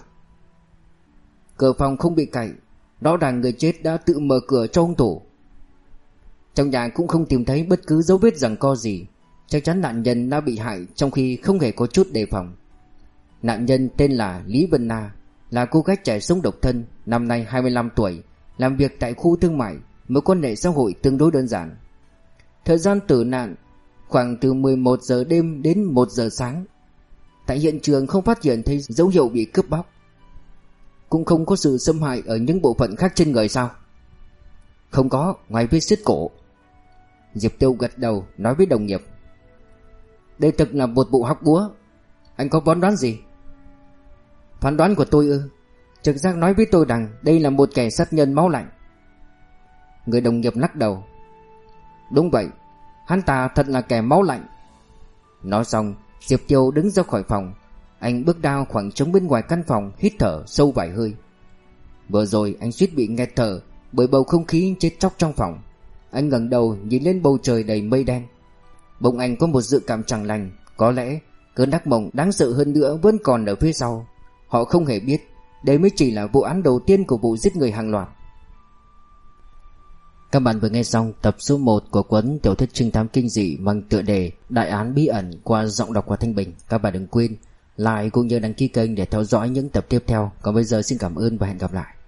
"Cửa phòng không bị cậy, rõ ràng người chết đã tự mở cửa cho hung thủ. Trong nhà cũng không tìm thấy bất cứ dấu vết giằng co gì, chắc chắn nạn nhân đã bị hại trong khi không hề có chút đề phòng. Nạn nhân tên là Lý Vân Na, là cô gái trẻ sống độc thân, năm nay hai mươi lăm tuổi, làm việc tại khu thương mại, mối quan hệ xã hội tương đối đơn giản. Thời gian tử nạn khoảng từ mười một giờ đêm đến một giờ sáng. Tại hiện trường không phát hiện thấy dấu hiệu bị cướp bóc. Cũng không có sự xâm hại ở những bộ phận khác trên người sao?" "Không có, ngoài vết xiết cổ." Diệp Tiêu gật đầu nói với đồng nghiệp: "Đây thực là một vụ hóc búa. Anh có phán đoán gì?" "Phán đoán của tôi ư? Trực giác nói với tôi rằng đây là một kẻ sát nhân máu lạnh." Người đồng nghiệp lắc đầu: "Đúng vậy, hắn ta thật là kẻ máu lạnh." Nói xong, Diệp Tiêu đứng ra khỏi phòng. Anh bước ra khoảng trống bên ngoài căn phòng, hít thở sâu vài hơi. Vừa rồi anh suýt bị nghẹt thở bởi bầu không khí chết chóc trong phòng. Anh ngẩng đầu nhìn lên bầu trời đầy mây đen. Bỗng anh có một dự cảm chẳng lành. Có lẽ cơn ác mộng đáng sợ hơn nữa vẫn còn ở phía sau. Họ không hề biết đây mới chỉ là vụ án đầu tiên của vụ giết người hàng loạt. Các bạn vừa nghe xong tập số một của cuốn tiểu thuyết trinh thám kinh dị mang tựa đề Đại án bí ẩn qua giọng đọc của Thanh Bình. Các bạn đừng quên like cũng như đăng ký kênh để theo dõi những tập tiếp theo. Còn bây giờ xin cảm ơn và hẹn gặp lại.